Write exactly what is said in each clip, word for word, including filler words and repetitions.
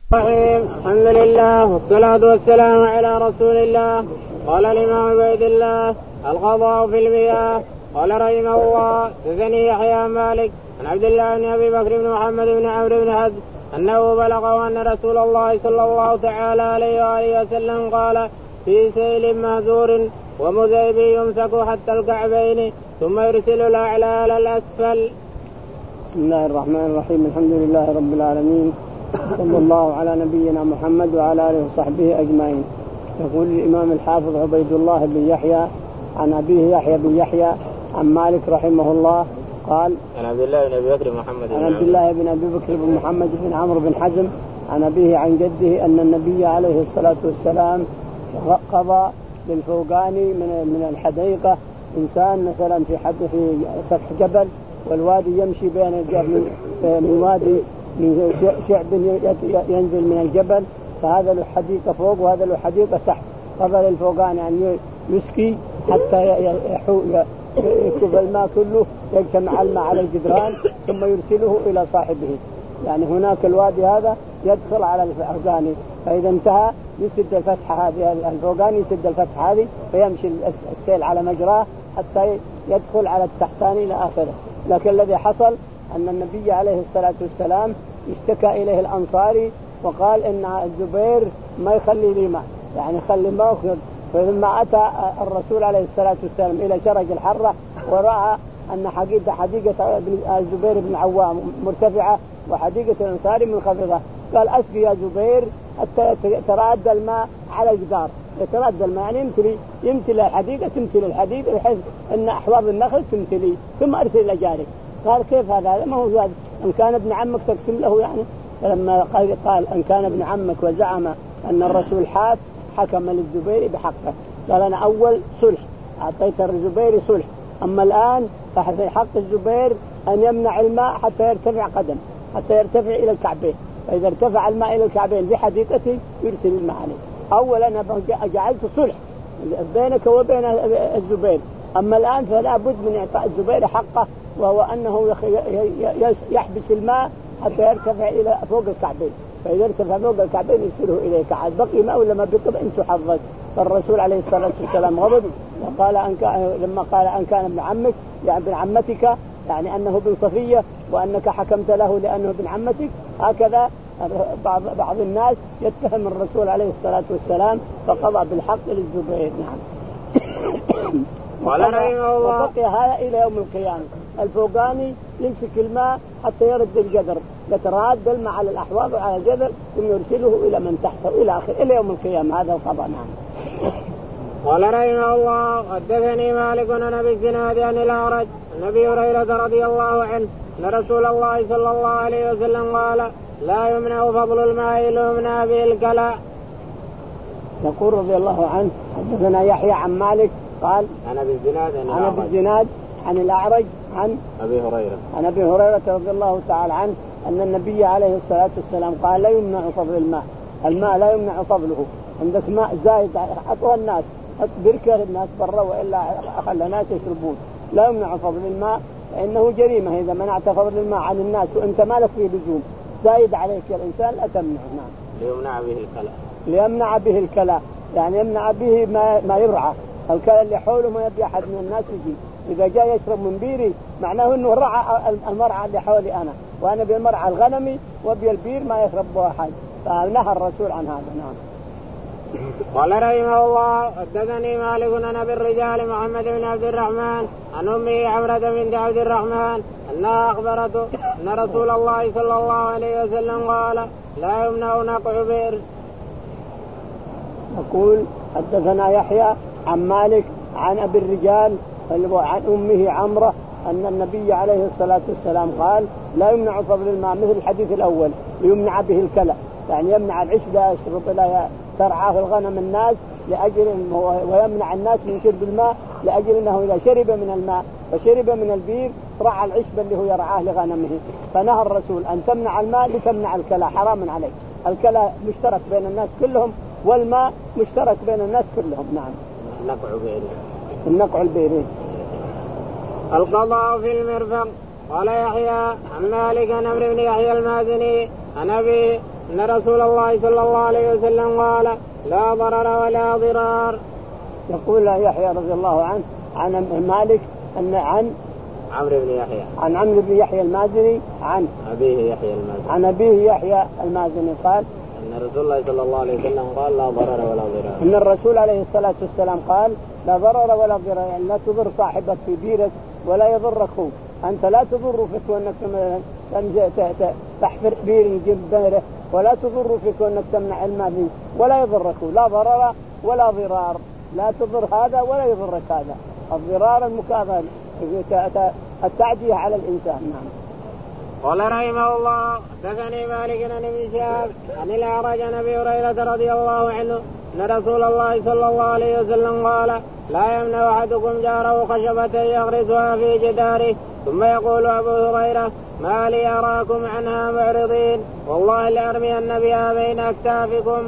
الرحيم. الحمد لله والصلاة والسلام على رسول الله. قال الإمام عبيد الله القضاء في المياه. قال رحمه الله حدثني يحيى مالك عن عبد الله بن أبي بكر بن محمد بن عمرو بن حزم أنه بلغه أن رسول الله صلى الله تعالى عليه وآله وسلم قال في سيل مهزور ومذيب يمسك حتى الكعبين ثم يرسل الأعلى إلى الأسفل. بسم الله الرحمن الرحيم. الحمد لله رب العالمين، صلى الله على نبينا محمد وعلى آله وصحبه أجمعين. يقول الإمام الحافظ عبيد الله بن يحيى عن أبيه يحيى بن يحيى عن مالك رحمه الله قال عن عبد الله بن أبي بكر محمد عن عبد الله بن أبي بكر بن محمد بن عمرو بن حزم عن أبيه عن جده أن النبي عليه الصلاة والسلام قضى للفوقاني من من الحديقة إنسان مثلا في حد في سفح جبل والوادي يمشي بين الجبل من وادي من شعب ينزل من الجبل، فهذا له حديقة فوق وهذا له حديقة تحت. قضى للفوقاني أن يسقي حتى يكب الماء كله يجتمع الماء على الجدران ثم يرسله إلى صاحبه. يعني هناك الوادي هذا يدخل على الفوقاني، فإذا انتهى يسد الفتحة هذه الفوقاني يسد الفتحة هذه فيمشي السيل على مجراه حتى يدخل على التحتاني إلى آخره. لكن الذي حصل أن النبي عليه الصلاة والسلام اشتكى إليه الأنصاري وقال إن الزبير ما يخلي لي ماء، يعني خلي ما أخذ. فلما أتى الرسول عليه الصلاة والسلام إلى شرج الحرة ورأى أن حديقة حديقة الزبير بن العوام مرتفعة وحديقة الأنصاري منخفضة، قال أسقي يا زبير حتى يترادى الماء على الجدار، يترادى الماء يعني يمتلي يمتلي الحديقة تمتلي الحديقة بحيث أن أحواض النخل تمتلي ثم أرسل إلى جارك. قال كيف هذا؟ هذا ما هو زاد، إن كان ابن عمك تقسم له يعني. فلما قال, قال أن كان ابن عمك وزعم أن الرسول حاف حكم للزبير بحقه. قال أنا أول صلح أعطيت الزبير صلح، أما الآن فحق حق الزبير أن يمنع الماء حتى يرتفع قدم حتى يرتفع إلى الكعبين، فإذا ارتفع الماء إلى الكعبين بحديقته يرسل الماء عليه. أولا أنا جعلت صلح بينك وبين الزبير، أما الآن فلا بد من إعطاء الزبير حقه، وهو أنه يحبس الماء حتى يرتفع إلى فوق الكعبين، فإذا ارتفع فوق الكعبين يرسله إليك. عاد بقي ماء ولا ما بقي أنت حظك. فالرسول عليه الصلاة والسلام غضب وقال أن كان لما قال أن كان ابن عمك يعني ابن عمتك، يعني أنه ابن صفية وأنك حكمت له لأنه ابن عمتك. هكذا بعض بعض الناس يتهم الرسول عليه الصلاة والسلام فقضى بالحق للزبير. نعم. وبقي هذا إلى يوم القيامة. الفوقاني يمسك الماء حتى يرد الجدر، يتراد الماء على الأحواض وعلى الجدر ثم يرسله إلى من تحته إلى آخر إلى يوم القيامة. هذا القضاء. نعم. قال رحمه الله حدثني مالك عن أبي الزناد عن الأعرج عن أبي هريرة رضي الله عنه أن رسول الله صلى الله عليه وسلم قال لا يمنع فضل الماء إلا يمنع به الكلاء. يقول رضي الله عنه حدثنا يحيى عن مالك قال عن أبي الزناد عن أبي الزناد عن الأعرج عن أبي هريرة عن أبي هريرة رضي الله تعالى عنه أن النبي عليه الصلاة والسلام قال لا يمنع فضل الماء، الماء لا يمنع فضله. عندك ماء زايد حطوها الناس بركة الناس برا وإلا خلى الناس يشربون، لا يمنع فضل الماء فإنه جريمة إذا منعت فضل الماء عن الناس وأنت مالك فيه لزوم زايد عليك يا الإنسان لا تمنع. نعم. ليمنع به الكلاء ليمنع به الكلاء يعني يمنع به ما, ما يرعى الكلاء اللي حوله ما يبي أحد من الناس يجي. إذا جاء يشرب من بيري معناه أنه رعى المرعى اللي حولي أنا وأنا بالمرعى الغنمي وبي البير ما يشرب به أحد، فنهى الرسول عن هذا. نعم. قال رحمه الله حدثني مالك عن أبي الرجال محمد بن عبد الرحمن عن أمه عمرة بنت عبد الرحمن أنها أخبرته أن رسول الله صلى الله عليه وسلم قال لا يمنع نقع بئر. يقول حدثنا يحيى عن مالك عن أبي الرجال عن أمه عمرة أن النبي عليه الصلاة والسلام قال لا يمنع فضل الماء مثل الحديث الأول ليمنع به الكلى، يعني يمنع العشب لا يشرب لا ترعاه الغنم الناس لأجل ويمنع الناس من شرب الماء لأجل أنه إذا شرب من الماء وشرب من البير رعى العشب اللي هو يرعاه لغنمه. فنهى الرسول أن تمنع الماء لتمنع الكلى، حرام عليك. الكلى مشترك بين الناس كلهم والماء مشترك بين الناس كلهم. نعم. النقع بيري النقع البيري. القضاء في المرفق. قال يحيى عن مالك عن عمرو بن يحيى المازني عن أبي أن رسول الله صلى الله عليه وسلم قال لا ضرر ولا ضرار. يقول يحيى رضي الله عنه عن مالك أن عن عمرو بن يحيى عن عمرو بن يحيى المازني عن أبيه يحيى المازني عن أبيه يحيى المازني قال أن رسول الله صلى الله عليه وسلم قال لا ضرر ولا ضرار. أن الرسول عليه الصلاة والسلام قال لا ضرر ولا ضرار، يعني لا تضر صاحبك في بيرك ولا يضرك هو. أنت لا تضر في كونك مثلا تحفر بير يجيب بيره، ولا تضر في كونك تمنع الماء منه ولا يضرك هو. لا ضرر ولا ضرار، لا تضر هذا ولا يضرك هذا. الضرار المكافأة التعدية على الإنسان. نعم. قال رحمه الله حدثني مالك عن ابن شهاب عن الأعرج عن أبي هريرة رضي الله عنه أن رسول الله صلى الله عليه وسلم قال لا يمنع أحدكم جاره خشبة يغرسها في جداره ثم يقول أبو هريرة ما لي أراكم عنها معرضين والله لأرمين بها بين أكتافكم.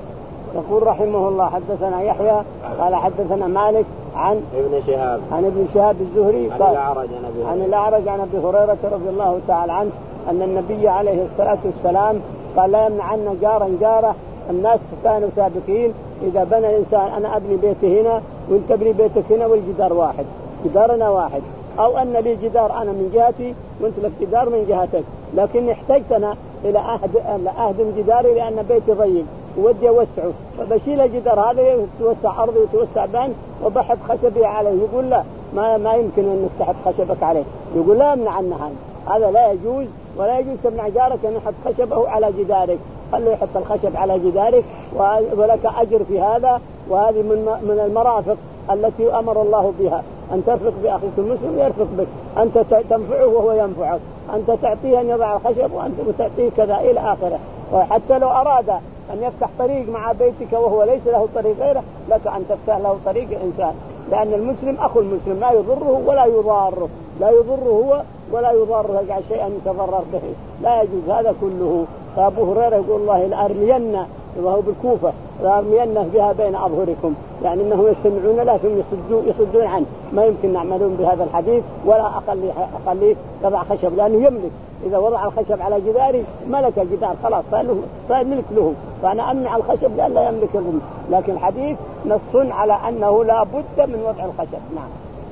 يقول رحمه الله حدثنا يحيى قال حدثنا مالك عن ابن شهاب عن ابن شهاب الزهري عن الأعرج عن, عن الأعرج عن أبي هريرة رضي الله تعالى عنه أن النبي عليه الصلاة والسلام قال لا يمنعن جارا جاره. الناس كانوا سابقين إذا بنى الإنسان أنا أبني بيتي هنا وأنت ابني بيتك هنا والجدار واحد، جدارنا واحد، أو أن لي جدار أنا من جهتي وأنت لك جدار من جهتك، لكن احتجتنا إلى أهد أهدم جداري لأن بيتي ضيق ودي أوسعه، فبشيل الجدار هذا يتوسع أرضي ويتوسع بان وبحط خشبي عليه. يقول لا ما ما يمكن أنك تحط خشبك عليه. يقول لا يمنع عنها هذا لا يجوز، ولا يجوز تمنع جارك أن يحط خشبه على جدارك، خليه يحط الخشب على جدارك ولك أجر في هذا. وهذه من من المرافق التي أمر الله بها، أن ترفق بأخيك المسلم يرفق بك، أنت تنفعه وهو ينفعك، أنت تعطيه أن يضع الخشب وأنت تعطيه كذا إلى آخره. وحتى لو أراد أن يفتح طريق مع بيتك وهو ليس له طريق غيره لك أن تفتح له طريق الإنسان، لأن المسلم أخو المسلم لا يضره ولا يضاره، لا يضره هو ولا يضاره يجعل شيئا يتضرر به، لا يجوز هذا كله. فأبو هريرة يقول الله لأرمين وهو بالكوفة لأرمين بها بين أظهركم، يعني أنهم يستمعون له ثم يصدون, يصدون عنه. ما يمكن نعملون بهذا الحديث ولا أقل أقل يضع خشب، لأنه يملك. إذا وضع الخشب على جداري ملك الجدار خلاص صار ملك له، فأنا أمنع الخشب لأن لا يملك الرمل. لكن الحديث نص على أنه لا بد من وضع الخشب. نعم.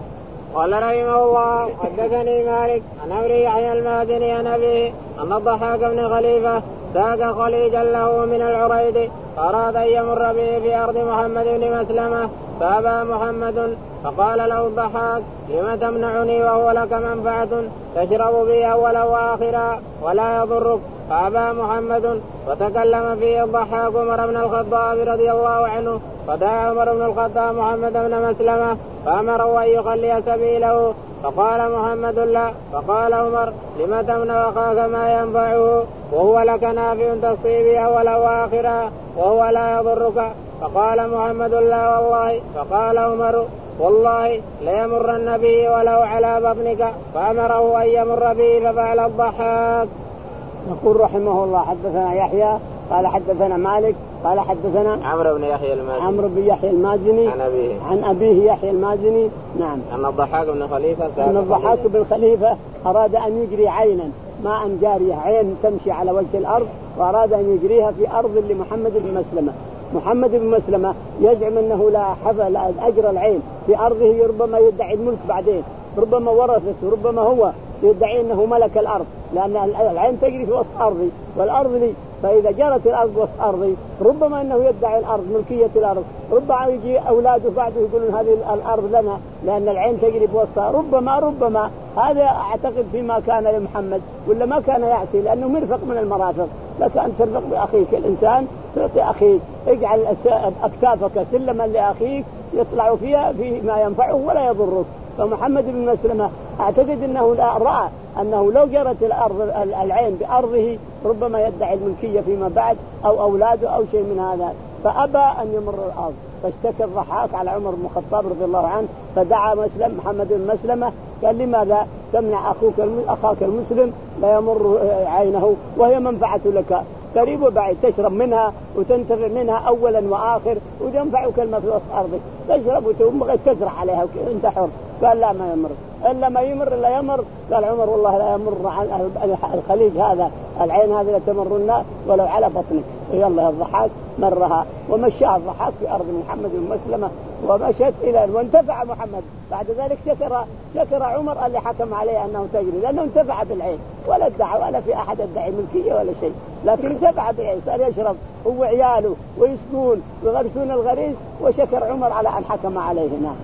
قال رحمه الله حدثني مالك عن أبي يحيى المازني عن أبيه أن الضحاك بن خليفة ساق خليجا له من العريض أراد أن يمر به في أرض محمد بن مسلمة فأبى محمد، فقال له الضحاك لم تمنعني وهو لك منفعة تشرب بي أولا وآخرا ولا يضرك؟ فأبى محمد، وتكلم فيه الضحاك عمر بن الخطاب رضي الله عنه، فدعا عمر بن الخطاب محمد بن مسلمة فأمره أن يخلي سبيله، فقال محمد لا، فقال عمر لم تمنع أخاك ما ينفعه وهو لك نافع تصيب أولا وآخرا وهو لا يضرك؟ فقال محمد لا والله. فقال عمر والله ليمرن به ولو على بطنك، فأمره أن يمر به ففعل الضحاك. يقول رحمه الله حدثنا يحيى قال حدثنا مالك قال حدثنا عمرو بن يحيى المازني عمرو بن يحيى المازني عن أبيه عن أبيه يحيى المازني. نعم. أن الضحاك بن خليفة أن الضحاك بن خليفة أراد أن يجري عينا ماء جارية، عين تمشي على وجه الأرض، وأراد أن يجريها في أرض لمحمد بن مسلمة. محمد بن مسلمة يزعم أنه لا حفل أجر العين في أرضه، ربما يدعي الملك بعدين، ربما ورثته، ربما هو يدعي أنه ملك الأرض، لأن العين تجري في وسط أرضي والأرض لي، فإذا جرت الأرض وسط أرضي ربما أنه يدعي الأرض ملكية الأرض، ربما يجي أولاده بعده يقولون هذه الأرض لنا لأن العين تجري بوسطها، ربما ربما هذا أعتقد فيما كان لمحمد، ولا ما كان يعصي لأنه مرفق من المرافق. لك أن ترفق بأخيك الإنسان، تعطي أخيك، اجعل أكتافك سلما لأخيك يطلع فيها في ما ينفعه ولا يضرك. فمحمد بن مسلمة أعتقد أنه رأى أنه لو جرت الأرض العين بأرضه ربما يدعي الملكية فيما بعد أو أولاده أو شيء من هذا، فأبى أن يمر الأرض، فاشتكى الضحاك على عمر بن الخطاب رضي الله عنه، فدعا مسلم محمد بن مسلمة قال لماذا تمنع أخوك أخاك المسلم لا يمر عينه وهي منفعة لك قريب وبعيد، تشرب منها وتنتفع منها أولا وآخر وتنفعك الماء في وسط أرضك، تشرب وتبغى تزرع عليها وانت حر. قال لا ما يمر إلا ما يمر لا يمر. قال عمر والله لا يمر عن الخليج هذا العين هذه لتمرن ولو على بطنك. يلا الضحاك مرها ومشاها الضحاك في أرض محمد بن مسلمة ومشت إلى وانتفع محمد. بعد ذلك شكر شكر عمر اللي حكم عليه أنه تجري لأنه انتفع بالعين، ولا ادعى ولا في أحد ادعي ملكية ولا شيء، لكن انتفع بالعين صار يشرب هو وعياله ويسكون ويغرسون الغريس، وشكر عمر على أن حكم عليه. نعم.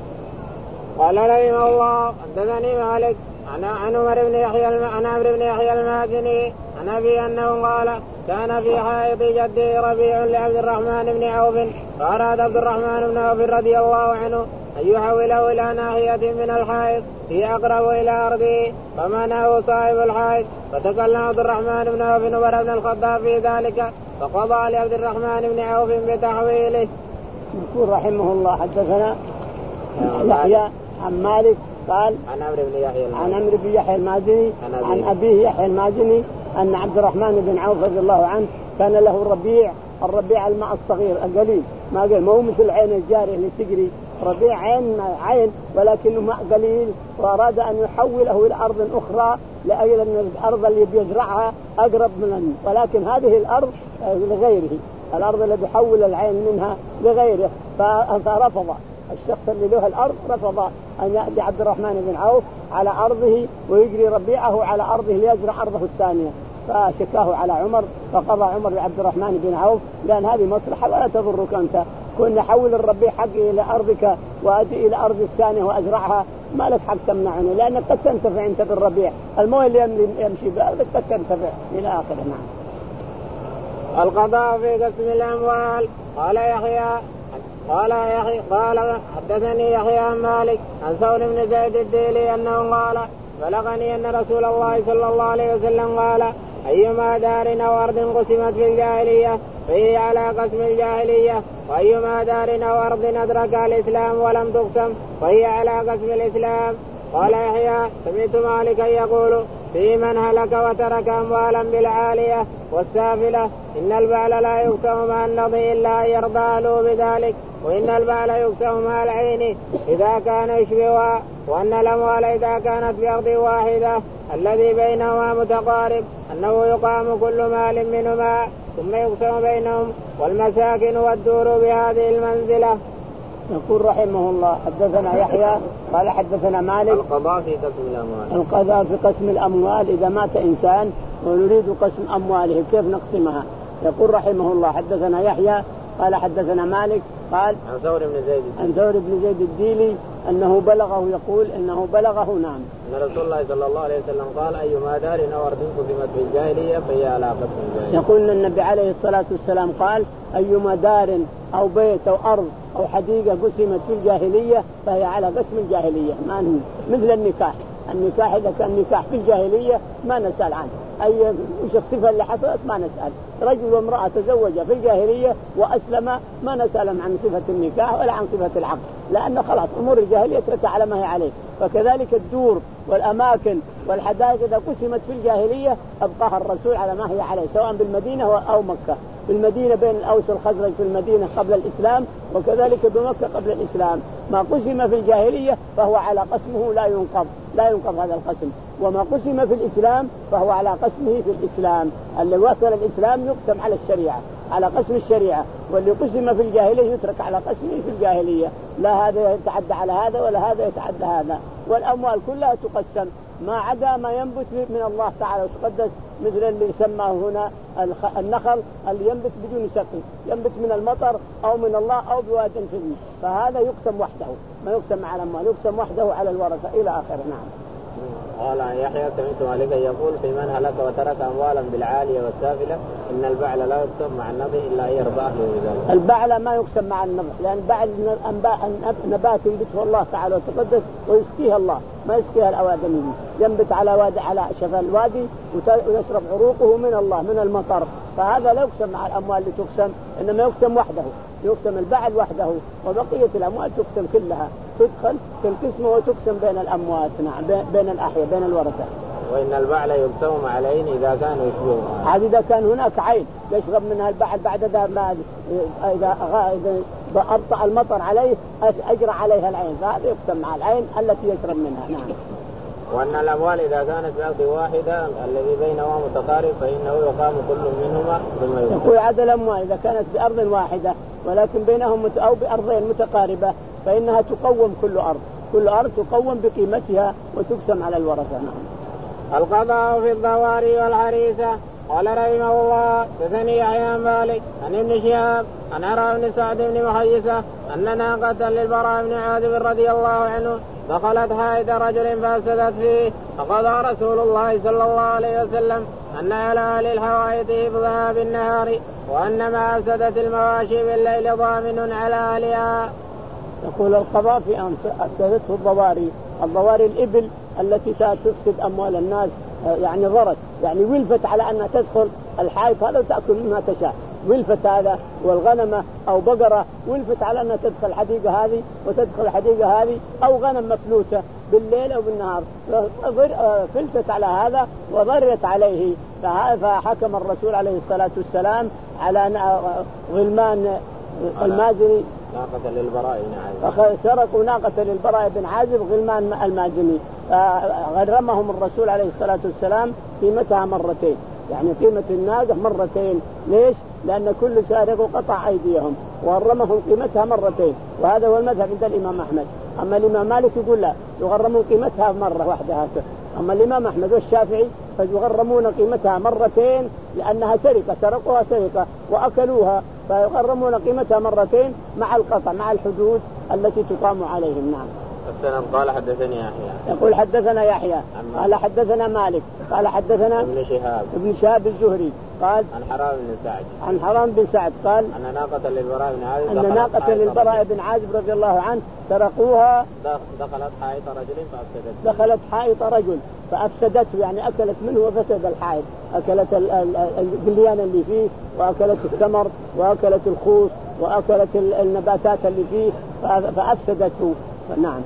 قال رحمه الله حدثني مالك عن عمر بن يحيى عن عمرو بن يحيى المازني عن أبي أنه قال كان في حائط جده ربيع لعبد الرحمن بن عوف، فأراد عبد الرحمن بن عوف رضي الله عنه أن يحوله إلى ناحية من الحائط هي أقرب إلى أرضه، فمنعه صاحب الحائط، فتكلم عبد الرحمن بن عوف عمر بن الخطاب في ذلك، فقضى لعبد الرحمن بن عوف بتحويله. يقول رحمه الله حدثنا يحيى عن مالك قال عن عمرو بن يحيى عن عمرو بن يحيى المازني عن أبيه يحيى المازني أن عبد الرحمن بن عوف رضي الله عنه كان له ربيع، الربيع الماء الصغير القليل، ما قال ما هو مثل عين الجارية اللي تجري، ربيع عين عين ولكنه ماء قليل، وأراد أن يحوله إلى أرض أخرى لأجل أن الأرض اللي بيزرعها أقرب من، ولكن هذه الأرض لغيره، الأرض اللي بيحول العين منها لغيره، فرفض الشخص اللي له الأرض رفض أن يأتي عبد الرحمن بن عوف على أرضه ويجري ربيعه على أرضه ليزرع أرضه الثانية، فشكاه على عمر، فقضى عمر لعبد الرحمن بن عوف لأن هذه مصلحة ولا تضرك أنت، كن حول الربيع حقي إلى أرضك وأتي إلى أرض الثانية وأزرعها، ما لك حق تمنعني لأنك قد تنتفع أنت بالربيع، المويه اللي يمشي بأرضك قد تنتفع إلى آخره. نعم. القضاء في قسم الأموال. قال يحيى قال يحيى قال حدثني يحيى عن مالك عن ثور بن زيد الديلي أنه قال بلغني أن رسول الله صلى الله عليه وسلم قال أيما دار أو أرض قسمت في الجاهلية فهي على قسم الجاهلية، وأيما دار أو أرض أدرك الإسلام ولم تقسم فهي على قسم الإسلام. قال يحيى سمعت مالكا يقول في من هلك وترك أموالا بالعالية والسافلة إن البعل لا يقسم مع النضي إلا أن يرضى له بذلك، وإن البعل يقسم مع العين إذا كان يشبهها، وأن الأموال إذا كانت بأرض واحدة الذي بينهما متقارب أنه يقام كل مال منهما ثم يقسم بينهم، والمساكن والدور بهذه المنزلة. يقول رحمه الله حدثنا يحيى قال حدثنا مالك القضاء في قسم الأموال. القضاء في قسم الأموال إذا مات إنسان ونريد قسم أمواله كيف نقسمها. يقول رحمه الله حدثنا يحيى قال حدثنا مالك قال عن ثور بن زيد عن ثور بن زيد الديلي أنه بلغه يقول إنه بلغه نعم أن رسول الله صلى الله عليه وسلم قال أيما دار أو أرض قسمت في الجاهلية فهي على قسم الجاهلية. يقول النبي عليه الصلاة والسلام قال أيما دار أو بيت أو أرض أو حديقة قسمت في الجاهلية فهي على قسم الجاهلية، ما مثل النكاح، النكاح إذا كان نكاح في الجاهلية ما نسأل عنه أي وش الصفة اللي حصلت ما نسأل، رجل وامرأة تزوجا في الجاهلية وأسلم ما نسألهم عن صفة النكاح ولا عن صفة العقد، لأنه خلاص أمور الجاهلية تركها على ما هي عليه. فكذلك الدور والأماكن والحدائق إذا قسمت في الجاهلية أبقاها الرسول على ما هي عليه سواء بالمدينة أو مكة، بالمدينة بين الأوس والخزرج في المدينة قبل الإسلام، وكذلك بمكة قبل الإسلام، ما قسم في الجاهلية فهو على قسمه لا ينقض لا ينقض هذا القسم، وما قسم في الإسلام فهو على قسمه في الإسلام، اللي وصل الإسلام يقسم على الشريعة على قسم الشريعة، واللي قسم في الجاهلية يترك على قسمه في الجاهلية، لا هذا يتعدى على هذا ولا هذا يتعدى هذا. والأموال كلها تقسم ما عدا ما ينبت من الله تعالى وتقدس، مثل اللي يسمى هنا النخل اللي ينبت بدون سقي، ينبت من المطر أو من الله أو بواد فيه، فهذا يقسم وحده ما يقسم على الأموال، يقسم وحده على الورثة إلى آخره. نعم. قال يحيى سمعت مالكا يقول في من هلك وترك أموالا بالعالية والسافلة إن البعل لا يقسم مع النضي إلا يرضى أهله بذلك. البعل ما يقسم مع النضي لأن البعل نبات ينبته الله تعالى وتقدس ويسقيها الله، ما يسقيها الأوادمي، ينبت على وادي على شفا الوادي ويشرب عروقه من الله من المطر، فهذا لا يقسم مع الأموال اللي تقسم، إنما يقسم وحده، يقسم البعل وحده وبقية الأموال تقسم كلها تدخل في القسم وتقسم بين الأموات. نعم بين الأحياء بين الورثة. وإن البعل يقسم مع العين إذا كان يشبهها، هذا إذا كان هناك عين يشرب منها البعل بعد ذا ما إذا إذا أبطأ المطر عليه أجرى عليها العين، فهذا يقسم مع العين التي يشرب منها. نعم. وأن الأموال إذا كانت بأرض واحدة الذي بينهما متقارب فإنه يقام كل منهما ثم يقام. يقول عدد الأموال إذا كانت بأرض واحدة ولكن بينهم أو بأرضين متقاربة فإنها تقوم كل أرض كل أرض تقوم بقيمتها وتقسم على الورثة. القضاء في الضواري والعريسة. قال رحمه الله حدثني يحيى عن مالك عن ابن شهاب عن عراء بن سعد بن محيصة أن ناقة للبراء بن عازب رضي الله عنه دخلت حائط رجل فأفسدت فيه فقضى رسول الله صلى الله عليه وسلم أن على أهل الحوائط حفظها بالنهار وأن ما أفسدت المواشي بالليل ضامن على أهلها. يقول القضاء في أن أفسدته الضواري الضواري الإبل التي تفسد أموال الناس يعني ضرت يعني ولفت على أن تدخل الحائط هذا وتأكل مما تشاء ولفت هذا والغنمة أو بقرة ولفت على أن تدخل الحديقة هذه وتدخل الحديقة هذه أو غنم مفلوتة بالليل أو بالنهار فلتت على هذا وضرت عليه فحكم الرسول عليه الصلاة والسلام على غلمان المازني ناقة للبراء بن عازب سرقوا ناقة للبراء بن عازب غلمان المازني فغرمهم الرسول عليه الصلاة والسلام قيمتها مرتين يعني قيمة الناقة مرتين. ليش؟ لأن كل سارق قطع أيديهم وغرمهم قيمتها مرتين وهذا هو المذهب عند الإمام أحمد. أما الإمام مالك يقول لا يغرمون قيمتها مرة واحدة هكذا. أما الإمام أحمد والشافعي فيغرمون قيمتها مرتين لأنها سرقة سرقوها سرقة وأكلوها فيغرمون قيمتها مرتين مع القطع مع الحدود التي تقام عليهم. نعم. السلام. قال حدثني يحيى. يقول حدثنا يحيى قال حدثنا مالك قال حدثنا ابن شهاب ابن شهاب الزهري قال عن حرام بن سعد عن حرام بن سعد قال أن ناقة للبراء بن عازب أن ناقة للبراء بن عازب رضي الله عنه سرقوها دخلت حائط رجل فأفسدت دخلت حائط رجل فأفسدته يعني أكلت منه وفسد الحائط أكلت القليان اللي فيه وأكلت الثمر وأكلت الخوص وأكلت النباتات اللي فيه فأفسدته. نعم.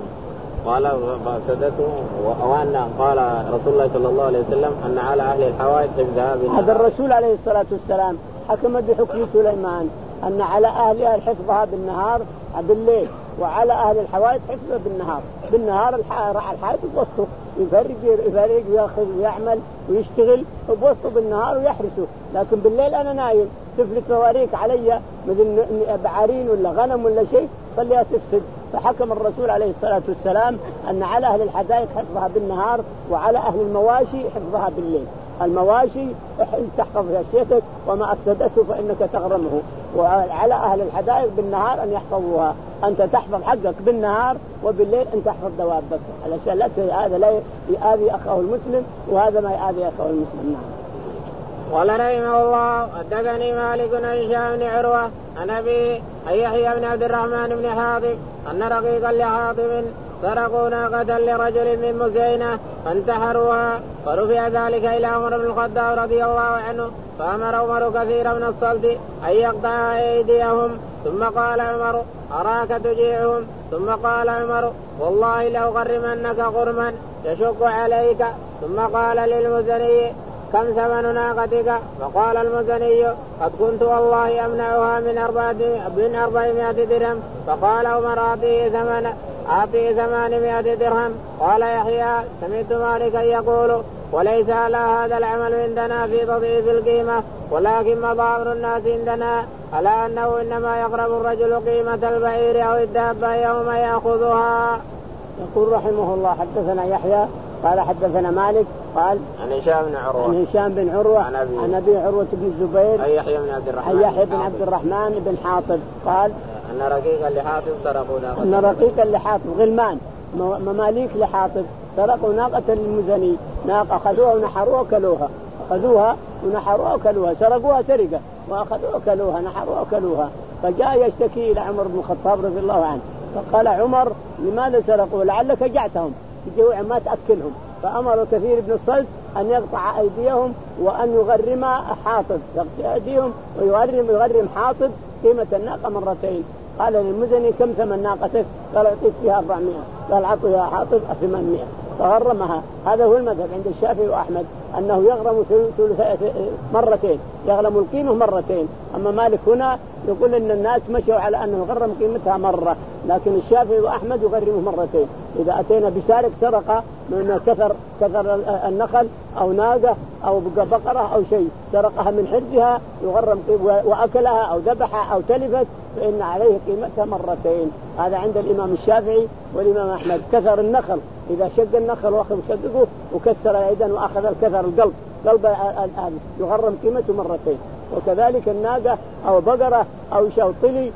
قال فأفسدته وأن قال رسول الله صلى الله عليه وسلم أن على أهل الحوائط حفظها بالنهار. هذا الرسول عليه الصلاة والسلام حكم بحكم سليمان أن على أهلها حفظها بالنهار بالليل وعلى أهل الحوائط حفظها بالنهار. بالنهار الحائط بوسطه يفرق يفرق ويأخذ ويعمل ويشتغل بوسطه بالنهار ويحرسه لكن بالليل أنا نايم تفلت مواريك علي مثل بعارين ولا غنم ولا شيء خليها تفسد. فحكم الرسول عليه الصلاة والسلام أن على أهل الحدائق حفظها بالنهار وعلى أهل المواشي حفظها بالليل. المواشي تحفظ أشيتك وما أفسدته فإنك تغرمه وعلى أهل الحدائق بالنهار أن يحفظوها. أنت تحفظ حقك بالنهار وبالليل أن تحفظ دوابك علشان لا هذا لا يؤذي أخاه المسلم وهذا ما يؤذي أخاه المسلم. نعم. قال رحمه الله حدثني مالك عن هشام بن عروة عن أبيه عن يحيى بن عبد الرحمن بن حاطب أن رقيقا لحاطب سرقوا ناقة لرجل من مزينة فانتحروها فرفع ذلك إلى عمر بن الخطاب رضي الله عنه فأمر عمر كثيرا من الصلت أن يقطع أيديهم ثم قال عمر أراك تجيعهم ثم قال عمر والله لأغرمنك غرما يشق عليك ثم قال للمزني كم ثمن ناقتك؟ فقال المزني قد كنت والله أمنعها من أربعة من أربعمائة درهم. فقال عمر أعطيه ثمن أعطيه ثمانمائة درهم. قال يحيى سمعت مالكا يقول وليس على هذا العمل عندنا في تضعيف القيمة ولكن مضى أمر الناس عندنا على أنه إنما يقرب الرجل قيمة البعير أو الدابة يوم يأخذها. يقول رحمه الله حدثنا يحيى قال حدثنا مالك قال عن هشام بن عروة عن هشام بن عروة عن أبي, عن أبي عروة بن الزبير عن يحيى بن عبد الرحمن عن يحيى بن عبد الرحمن بن حاطب قال أن رقيقا لحاطب سرقوا ناقة أن رقيقا لحاطب غلمان مماليك لحاطب سرقوا ناقة للمزني ناقة أخذوها ونحروها وكلوها أخذوها ونحروها وكلوها سرقوها سرقة وأخذوها وكلوها نحروها وكلوها. فجاء يشتكي إلى عمر بن الخطاب رضي الله عنه فقال عمر لماذا سرقوا لعلك جعتهم جوع ما تأكلهم. فأمر كثير بن الصلت أن يقطع أيديهم وأن يغرم حاطب يقطع أيديهم ويغرم يغرم حاطب قيمة الناقة مرتين. قال للمزني كم ثمن ناقتك؟ قال أعطيت فيها أربعمائة. قال أعطيها حاطب ثمانمائة فغرمها. هذا هو المذهب عند الشافعي وأحمد أنه يغرم مرتين يغرم القيمة مرتين. أما مالك هنا يقول إن الناس مشوا على أنه يغرم قيمتها مرة، لكن الشافعي وأحمد يغرمه مرتين. إذا أتينا بسارق سرقة من كثر كثر النخل أو ناقة أو بقرة أو شيء سرقها من حرزها يغرم وأكلها أو ذبحها أو تلفت فإن عليه قيمتها مرتين. هذا عند الإمام الشافعي والإمام أحمد. كثر النخل إذا شق النخل وأخذ شقه وكسر العيدان وأخذ الكثر القلب قلب يغرم قيمته مرتين. وكذلك الناقة أو بقرة أو شاو طلي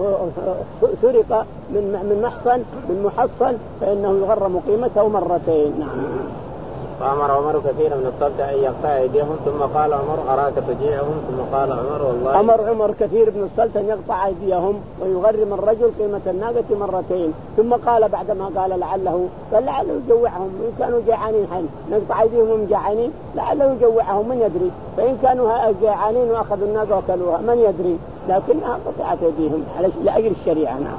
سرق من من محصن من محصن فإنه يغرم قيمته مرتين. نعم. فأمر عمر كثيرا من الصلت أن يقطع أيديهم ثم قال عمر أراك تجيعهم ثم قال عمر والله أمر عمر كثير من الصلت أن يقطع أيديهم ويغرم الرجل قيمة الناقة مرتين. ثم قال بعدما قال لعله قال لعله يجوعهم إن كانوا جيعانين حين نقطع أيديهم وهم جيعانين لعله يجوعهم من يدري، فإن كانوا جيعانين وأخذوا الناقة وكلوها من يدري، لكنها قطعت أيديهم لأجل الشريعة. نعم.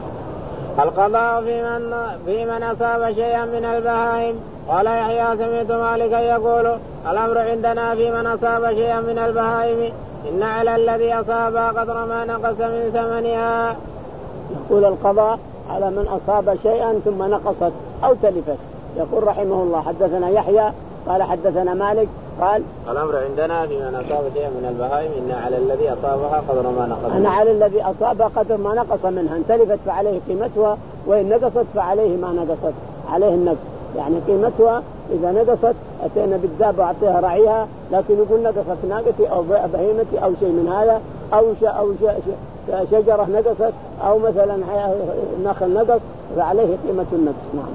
القضاء في من في من أصاب شيئا من البهائم. قال يحيى سمعت مالكا يقول الأمر عندنا في من أصاب شيئا من البهائم إن على الذي أصاب قدر ما نقص من ثمنها. يقول القضاء على من أصاب شيئا ثم نقصت أو تلفت. يقول رحمه الله حدثنا يحيى قال حدثنا مالك قال الأمر عندنا في من أصاب شيئا من البهائم إن على الذي أصابها قدر ما نقص. أنا على الذي أصاب قدر ما نقص منها، إن تلفت فعليه قيمتها وإن نقصت فعليه ما نقصت عليه النفس. يعني قيمتها إذا نقصت أتينا بالدابة وأعطيها رعيها، لكن يقول نقصت ناقتي أو بهيمتي أو شيء من هذا أو أو شجرة نقصت أو مثلا نخل نقص فعليه قيمة النفس. نعم.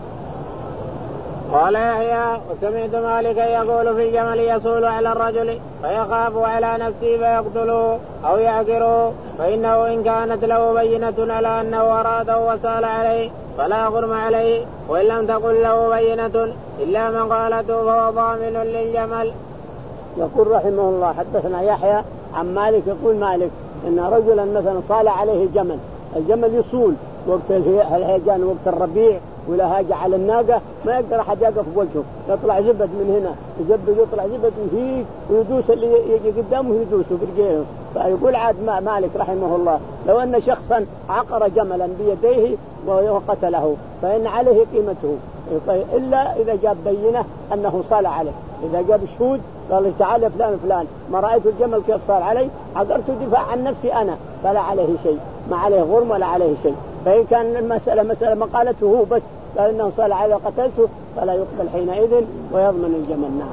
قال يحيى وسمعت مالكا يقول في الجمل يصول على الرجل فيخاف على نفسه فيقتله أو يعكره فإنه إن كانت له بينة على أنه أراده وسال عليه فلا غرم عليه، وإن لم تكن له بينة إلا من قالته فهو ضامن للجمل. يقول رحمه الله حدثنا يحيى عن مالك يقول مالك إن رجلا مثلا صال عليه جمل، الجمل يصول وقت الهيجان وقت الربيع ولا هاجة على الناقة ما يقدر أحد يقف بوجهه، يطلع زبد من هنا يزبد يطلع زبد ويهيج ويدوس اللي يجي قدامه يدوسه برجله. فيقول عاد مالك رحمه الله لو أن شخصا عقر جملا بيديه وقتله فإن عليه قيمته إلا إذا جاب بينة أنه صال عليه. إذا جاب شهود قال تعالى فلان فلان ما رأيت الجمل كيف صار علي عقرت دفاع عن نفسي أنا فلا عليه شيء، ما عليه غرم ولا عليه شيء. فإن كان المسألة مسألة ما قالته هو بس قال إنه صال عليه قتلته فلا يقبل حينئذ ويضمن الجمل. نعم.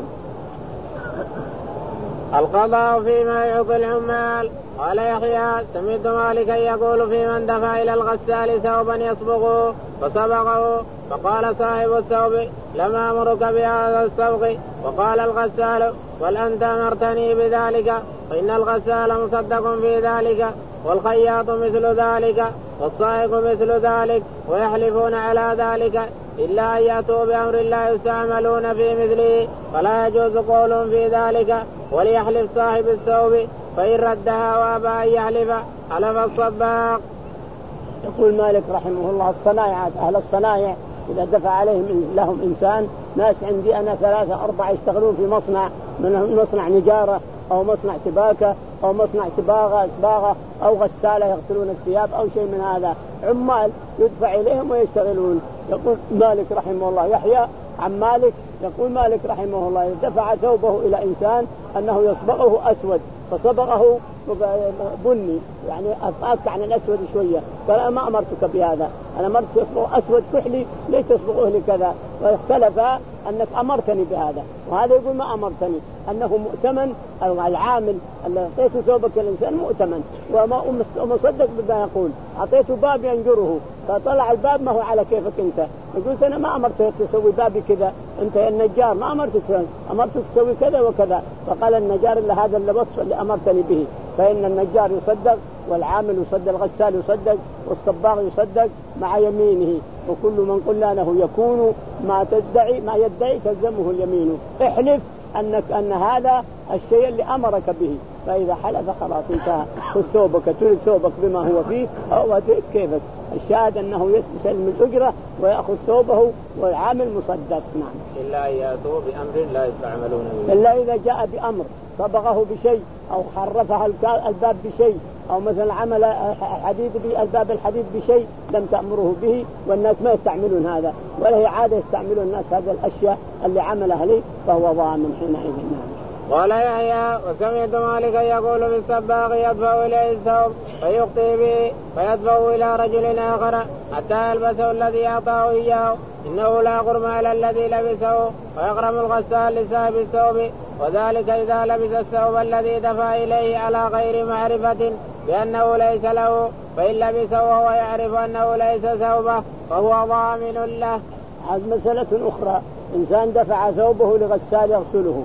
القضاء فيما يعطي العمال. قال يحيى سمعت مالكا يقول في من دفع إلى الغسال ثوبا يصبغه فصبغه فقال صاحب الثوب لم أمرك بهذا الصبغ، وقال الغسال بل أنت أمرتني بذلك، فإن الغسال مصدق في ذلك والخياط مثل ذلك والصائغ مثل ذلك ويحلفون على ذلك إلا أن يأتوا بأمر لا يستعملون في مثله فلا يجوز قول في ذلك، وليحلف صاحب الثوب فإن ردها وأبى أن يحلف حلف الصباغ. يقول مالك رحمه الله الصنايعات أهل الصنايع إذا دفع عليهم لهم إنسان ناس عندي أنا ثلاثة أربعة يشتغلون في مصنع من مصنع نجارة أو مصنع سباكة أو مصنع سباغة سباغة أو غسالة يغسلون الثياب أو شيء من هذا، عمال يدفع إليهم ويشتغلون. يقول مالك رحمه الله يحيى عن مالك يقول مالك رحمه الله دفع ثوبه إلى إنسان أنه يصبغه أسود فصبغه بني يعني أفاك عن الأسود شوية، قال ما أمرتك بهذا، أنا أمرت تصبغه أسود كحلي ليش تصبغه لي كذا، واختلف أنك أمرتني بهذا، وهذا يقول ما أمرتني، أنه مؤتمن العامل اللي أعطيته ثوبك الإنسان مؤتمن وما مصدق بما يقول، أعطيته باب ينجره فطلع الباب ما هو على كيفك أنت، قلت أنا ما أمرتك تسوي بابي كذا، أنت يا النجار ما أمرتك أمرتك تسوي كذا وكذا، فقال النجار إلا هذا اللي وصف اللي أمرتني به، فإن النجار يصدق والعامل يصدق الغسال يصدق والصباغ يصدق مع يمينه، وكل من قلنا له يكون ما تدعي ما يدعي تلزمه اليمين، احلف أنك أن هذا الشيء اللي أمرك به، فإذا حلف خلاص انتهى، خذ ثوبك تريد ثوبك بما هو فيه أو كيفك، الشاهد أنه يسلم الأجرة ويأخذ ثوبه والعامل مصدق. نعم. إلا أن يأتوا بأمر لا يستعملون به، إلا إذا جاء بأمر صبغه بشيء أو حرفها الباب بشيء أو مثلا عمل حديد بألباب الحديد بشيء لم تأمره به والناس ما يستعملون هذا ولا هي عادة يستعملون الناس هذه الأشياء اللي عملها لي فهو ضامن حينئذ. قال يحيى وسمعت مالكا يقول في السباق يدفع إليه الثوب فيخطي به فيدفع إلى رجل آخر حتى يلبسه الذي أعطاه إياه إنه لا غرم على الذي لبسه ويغرم الغسال لصاحب الثوب وذلك إذا لبس الثوب الذي دفع إليه على غير معرفة بأنه ليس له فإن لبسه وهو يعرف أنه ليس ثوبه فهو ضامن له. هذه مسألة أخرى. إنسان دفع ثوبه لغسال يغسله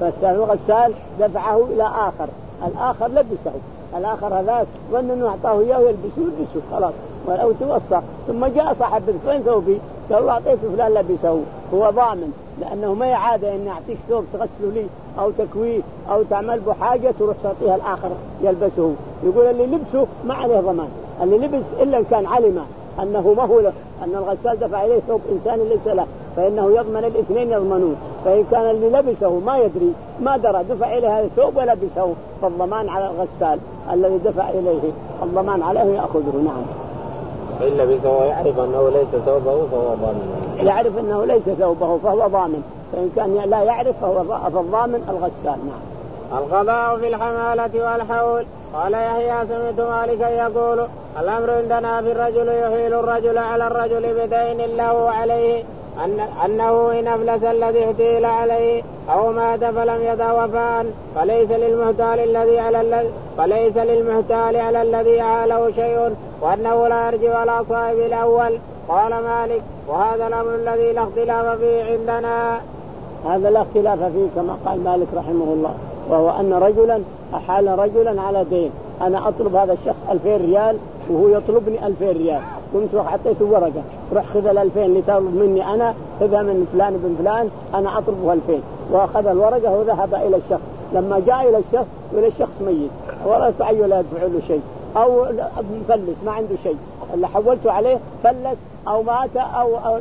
فالغسال دفعه إلى آخر الآخر لبسه الآخر هذاك وأن أنه أعطاه إياه يلبسه يلبسه خلاص ولو توسخ ثم جاء صاحب فين ثوبي قال له أعطيته فلان لبسه هو ضامن لأنه ما يعاد أن يعطيك ثوب تغسله لي أو تكويه أو تعمل به حاجة تروح تعطيها الآخر يلبسه. يقول اللي لبسه ما عليه ضمان اللي لبس إلا إن كان علم أنه ما هو له أن الغسال دفع إليه ثوب إنسان ليس له فإنه يضمن الاثنين يضمنون. فإن كان اللي لبسه ما يدري ما درى دفع إليه هذا الثوب ولبسه فالضمان على الغسال الذي دفع إليه الضمان عليه يأخذه. نعم. فإن لبسه ويعرف أنه ليس ثوبه فهو ضامن. يعرف أنه ليس ثوبه فهو ضامن فإن كان لا يعرف فهو فالضامن الغسال. نعم. القضاء في الحمالة والحول. قال يحيى سمعت مالكا يقول الأمر عندنا في الرجل يحيل الرجل على الرجل بدين له عليه أن أنه إن أفلس الذي احتيل عليه أو مات فلم يدع وفاء فليس للمحتال الذي على الذي فليس للمحتال على الذي عاله شيء وأنه لا يرجع على صاحب الأول. قال مالك وهذا الأمر الذي لا اختلاف فيه عندنا. هذا لا اختلاف فيه كما قال مالك رحمه الله وهو أن رجلا أحال رجلا على دين أنا أطلب هذا الشخص ألفين ريال وهو يطلبني ألفين ريال كنت أعطيته ورقة روح خذ الألفين لتطلب مني أنا خذها من فلان بن فلان أنا أطلبه ألفين وأخذ الورقة وذهب إلى الشخص. لما جاء إلى الشخص وإلى الشخص ميت ولا تعي ولا يدفع له شيء أو مفلس ما عنده شيء اللي حولته عليه فلس أو مات أو, أو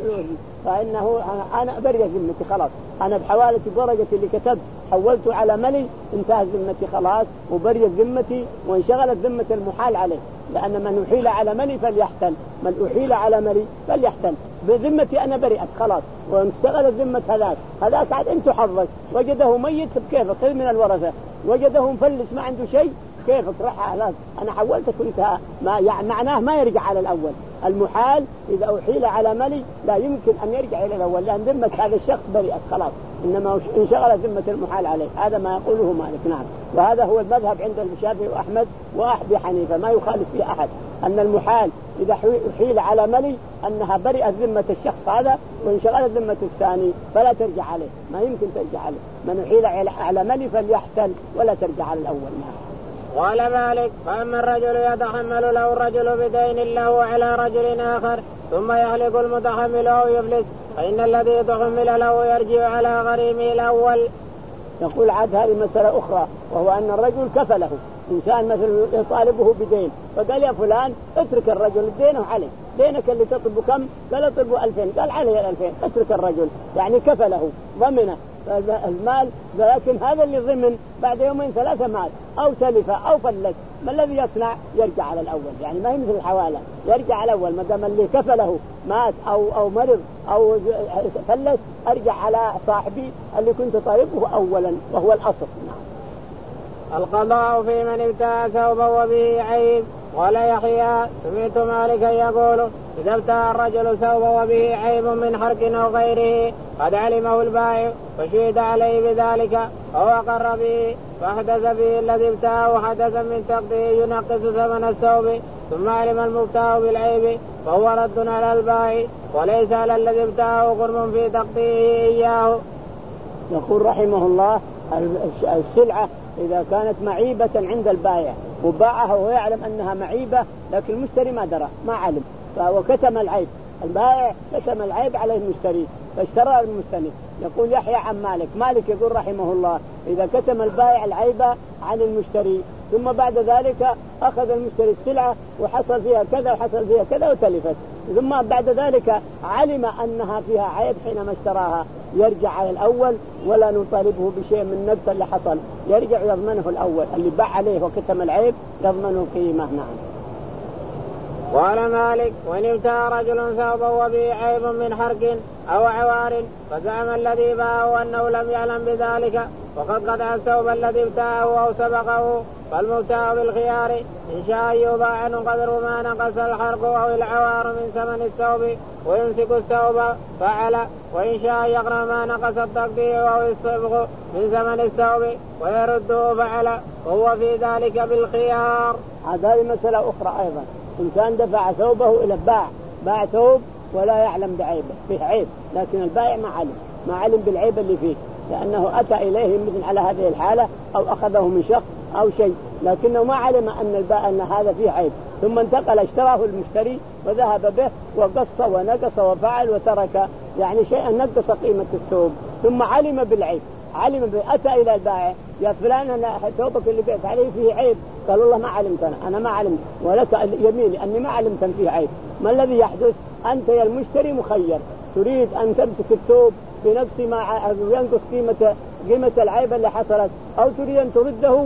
فإنه أنا أبرئ ذمتي خلاص أنا بحوالة ورقة اللي كتبت حولته على ملي انتهت ذمتي خلاص وبرئ ذمتي وانشغلت ذمة المحال عليه لأن من أحيل على ملي فليحتل من أحيل على ملي فليحتل بذمتي أنا برئت خلاص وانشغلت ذمة هذاك هذاك عاد أنت حظك وجده ميت كيف خذ من الورثة وجده مفلس ما عنده شيء كيف راح أنا حولتك انتهى ما يعني معناه ما يرجع على الأول. المحال إذا أحيل على ملي لا يمكن أن يرجع إلى الأول لأن ذمة هذا الشخص برئت خلاص إنما انشغلت ذمة المحال عليه. هذا ما يقوله مالك. نعم. وهذا هو المذهب عند الشافعي وأحمد وأبي حنيفة ما يخالف فيه أحد أن المحال إذا أحيل على ملي أنها برئت ذمة الشخص هذا وانشغلت ذمة الثاني فلا ترجع عليه ما يمكن ترجع عليه. من أحيل على ملي فليحتل ولا ترجع على الأول. نعم. قال مالك فأما الرجل يتحمل له الرجل بدين له على رجل آخر ثم يهلك المتحمل أو يفلس فإن الذي تحمل له يرجع على غريمه الأول. يقول عاد هذه مسألة أخرى وهو أن الرجل كفله إنسان مثل يطالبه بدين فقال يا فلان اترك الرجل دينه عليه دينك اللي تطلبه كم قال اطلبه ألفين قال عليه الألفين اترك الرجل يعني كفله ضمنه المال لكن هذا اللي ضمن بعد يومين ثلاثة مات أو تلف أو فلت ما الذي يصنع يرجع على الأول يعني ما هي مثل الحوالة يرجع على الأول ما دام اللي كفله مات أو أو مرض أو فلت أرجع على صاحبي اللي كنت طالبه أولا وهو الأصل. القضاء في من ابتاع ثوبا وبه عيب. قال يحيى سمعت مالكا يقول إذا ابتاع الرجل ثوبا وبه عيب من حرق أو غيره قد علمه البائع فشهد عليه بذلك أو أقر به فحدث به الذي ابتاعه حدثا من تقديره ينقص ثمن الثوب ثم علم المبتاع بالعيب فهو رد على البائع وليس على الذي ابتاعه غرم في تقديره إياه. يقول رحمه الله السلعة إذا كانت معيبة عند البائع وباعها ويعلم أنها معيبة لكن المشتري ما درى ما علم وكتم العيب البائع كتم العيب على المشتري فاشترى المشتري. يقول يحيى عن مالك مالك يقول رحمه الله إذا كتم البائع العيب عن المشتري ثم بعد ذلك أخذ المشتري السلعة وحصل فيها كذا وحصل فيها كذا وتلفت ثم بعد ذلك علم أنها فيها عيب حينما اشتراها يرجع على الأول ولا نطالبه بشيء من النقص اللي حصل، يرجع يضمنه الأول اللي باع عليه وكتم العيب يضمنه قيمة. نعم. قال مالك: وإن ابتاع رجل ثوبا وبه عيب من حرق أو عوار فزعم الذي باعه أنه لم يعلم بذلك وقد قطع الثوب الذي ابتاعه أو سبقه، فالمبتاع بالخيار إن شاء يباع عنه قدر ما نقص الحرق أو العوار من ثمن الثوب ويمسك الثوب فعل، وإن شاء يقرأ ما نقص التقطيع أو الصبغ من ثمن الثوب ويرده فعل، وهو في ذلك بالخيار. هذه مسألة أخرى أيضا. إنسان دفع ثوبه إلى باع باع ثوب ولا يعلم بعيبه، فيه عيب، لكن البائع ما علم ما علم بالعيب اللي فيه، لأنه أتى إليه مثل على هذه الحالة أو أخذه من شخص أو شيء، لكنه ما علم أن البائع أن هذا فيه عيب، ثم انتقل اشتراه المشتري وذهب به وقص ونقص وفعل وترك يعني شيئا نقص قيمة الثوب، ثم علم بالعيب، علم به أتى إلى البائع: يا فلان أنا ثوبك اللي بعت عليه فيه عيب. قال: والله ما علمت أنا, أنا ما علمت، ولك يميني أني ما علمت أن فيه عيب. ما الذي يحدث؟ أنت يا المشتري مخير، تريد أن تمسك الثوب بنفس ما ينقص قيمة قيمة العيب اللي حصلت، أو تريد أن ترده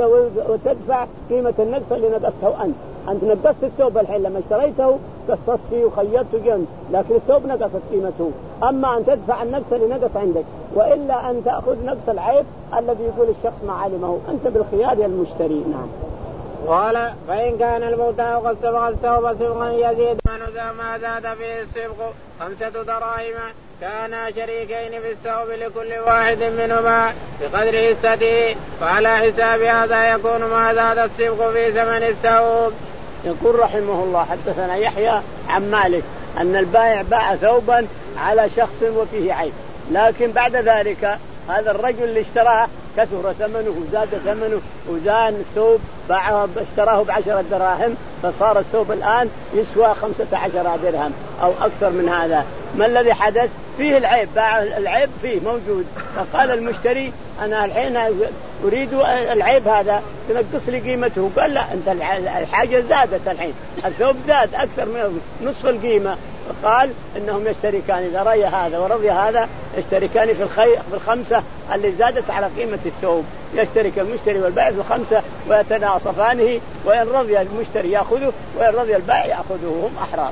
وتدفع قيمة النقص اللي نقصته أنت. أنت نقصت الثوب الحين لما اشتريته قصصت فيه وخيرته جنب، لكن الثوب نقصت قيمته، أما أن تدفع النقص اللي نقص عندك، وإلا أن تأخذ نقص العيب الذي يقول الشخص ما علمه، أنت بالخيار يا المشتري. نعم. قال: فإن كان المبتاع قد صبغ الثوب صبغا يزيد ما زاد فيه الصبغ خمسة دراهم كانا شريكين في الثوب لكل واحد منهما بقدر حصته، فعلى حساب هذا يكون ما زاد الصبغ في ثمن الثوب. يقول رحمه الله: حدثنا يحيى عن مالك أن البائع باع ثوبا على شخص وفيه عيب، لكن بعد ذلك هذا الرجل اللي اشتراه كثر ثمنه وزاد ثمنه وزان الثوب، باعه اشتراه بعشرة دراهم، فصار الثوب الآن يسوى خمسة عشر درهم أو أكثر من هذا. ما الذي حدث؟ فيه العيب، باع العيب فيه موجود، فقال المشتري: أنا الحين أريد العيب هذا تنقص لي قيمته. قال: لا، أنت الحاجة زادت الحين، الثوب زاد أكثر من نصف القيمة. قال: إنهم يشتركان إذا رأي هذا ورضي هذا يشتركان في الخي في الخمسة اللي زادت على قيمة الثوب، يشترك المشتري والبائع في الخمسة ويتناصفانه، وإن رضي المشتري يأخذه وإن رضي البائع يأخذه، هم أحرار.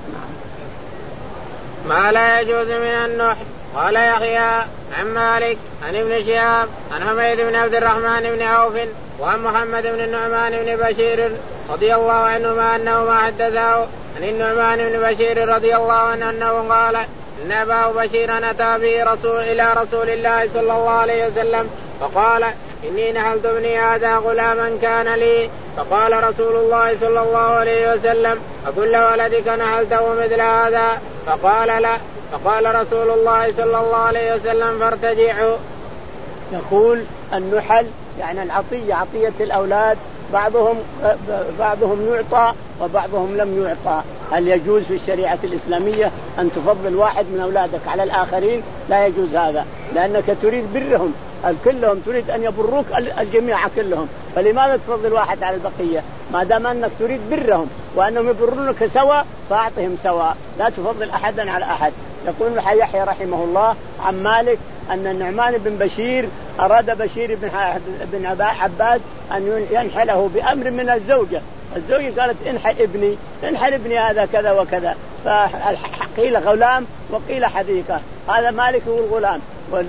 ما لا يجوز من النحل. قال يحيى عن مالك عن ابن شهاب عن حميد بن عبد الرحمن بن عوف وعن محمد بن النعمان بن بشير رضي الله عنهما أنه ما حدثه عن النعمان بن بشير رضي الله عنه أنه قال: إن أبا بشير أتى به رسول إلى رسول الله صلى الله عليه وسلم فقال: إني نحلت ابني هذا غلاما كان لي، فقال رسول الله صلى الله عليه وسلم: أكل ولدك نحلته مثل هذا؟ فقال: لا. فقال رسول الله صلى الله عليه وسلم: فارتجعوا. يقول النحل يعني العطية، عطية الأولاد، بعضهم بعضهم يعطى وبعضهم لم يعطى. هل يجوز في الشريعة الإسلامية أن تفضل واحد من أولادك على الآخرين؟ لا يجوز هذا، لأنك تريد برهم كلهم، تريد أن يبروك الجميع كلهم، فلماذا تفضل واحد على البقية؟ ما دام أنك تريد برهم وأنهم يبرونك سوا فأعطهم سوا، لا تفضل أحدا على أحد. يقول يحيى رحمه الله عن مالك أن النعمان بن بشير أراد بشير بن عباد أن ينحله بأمر من الزوجة، الزوجة قالت: انحل ابني انحل ابني هذا كذا وكذا، فقيل غلام وقيل حديقة، هذا مالك يقول غلام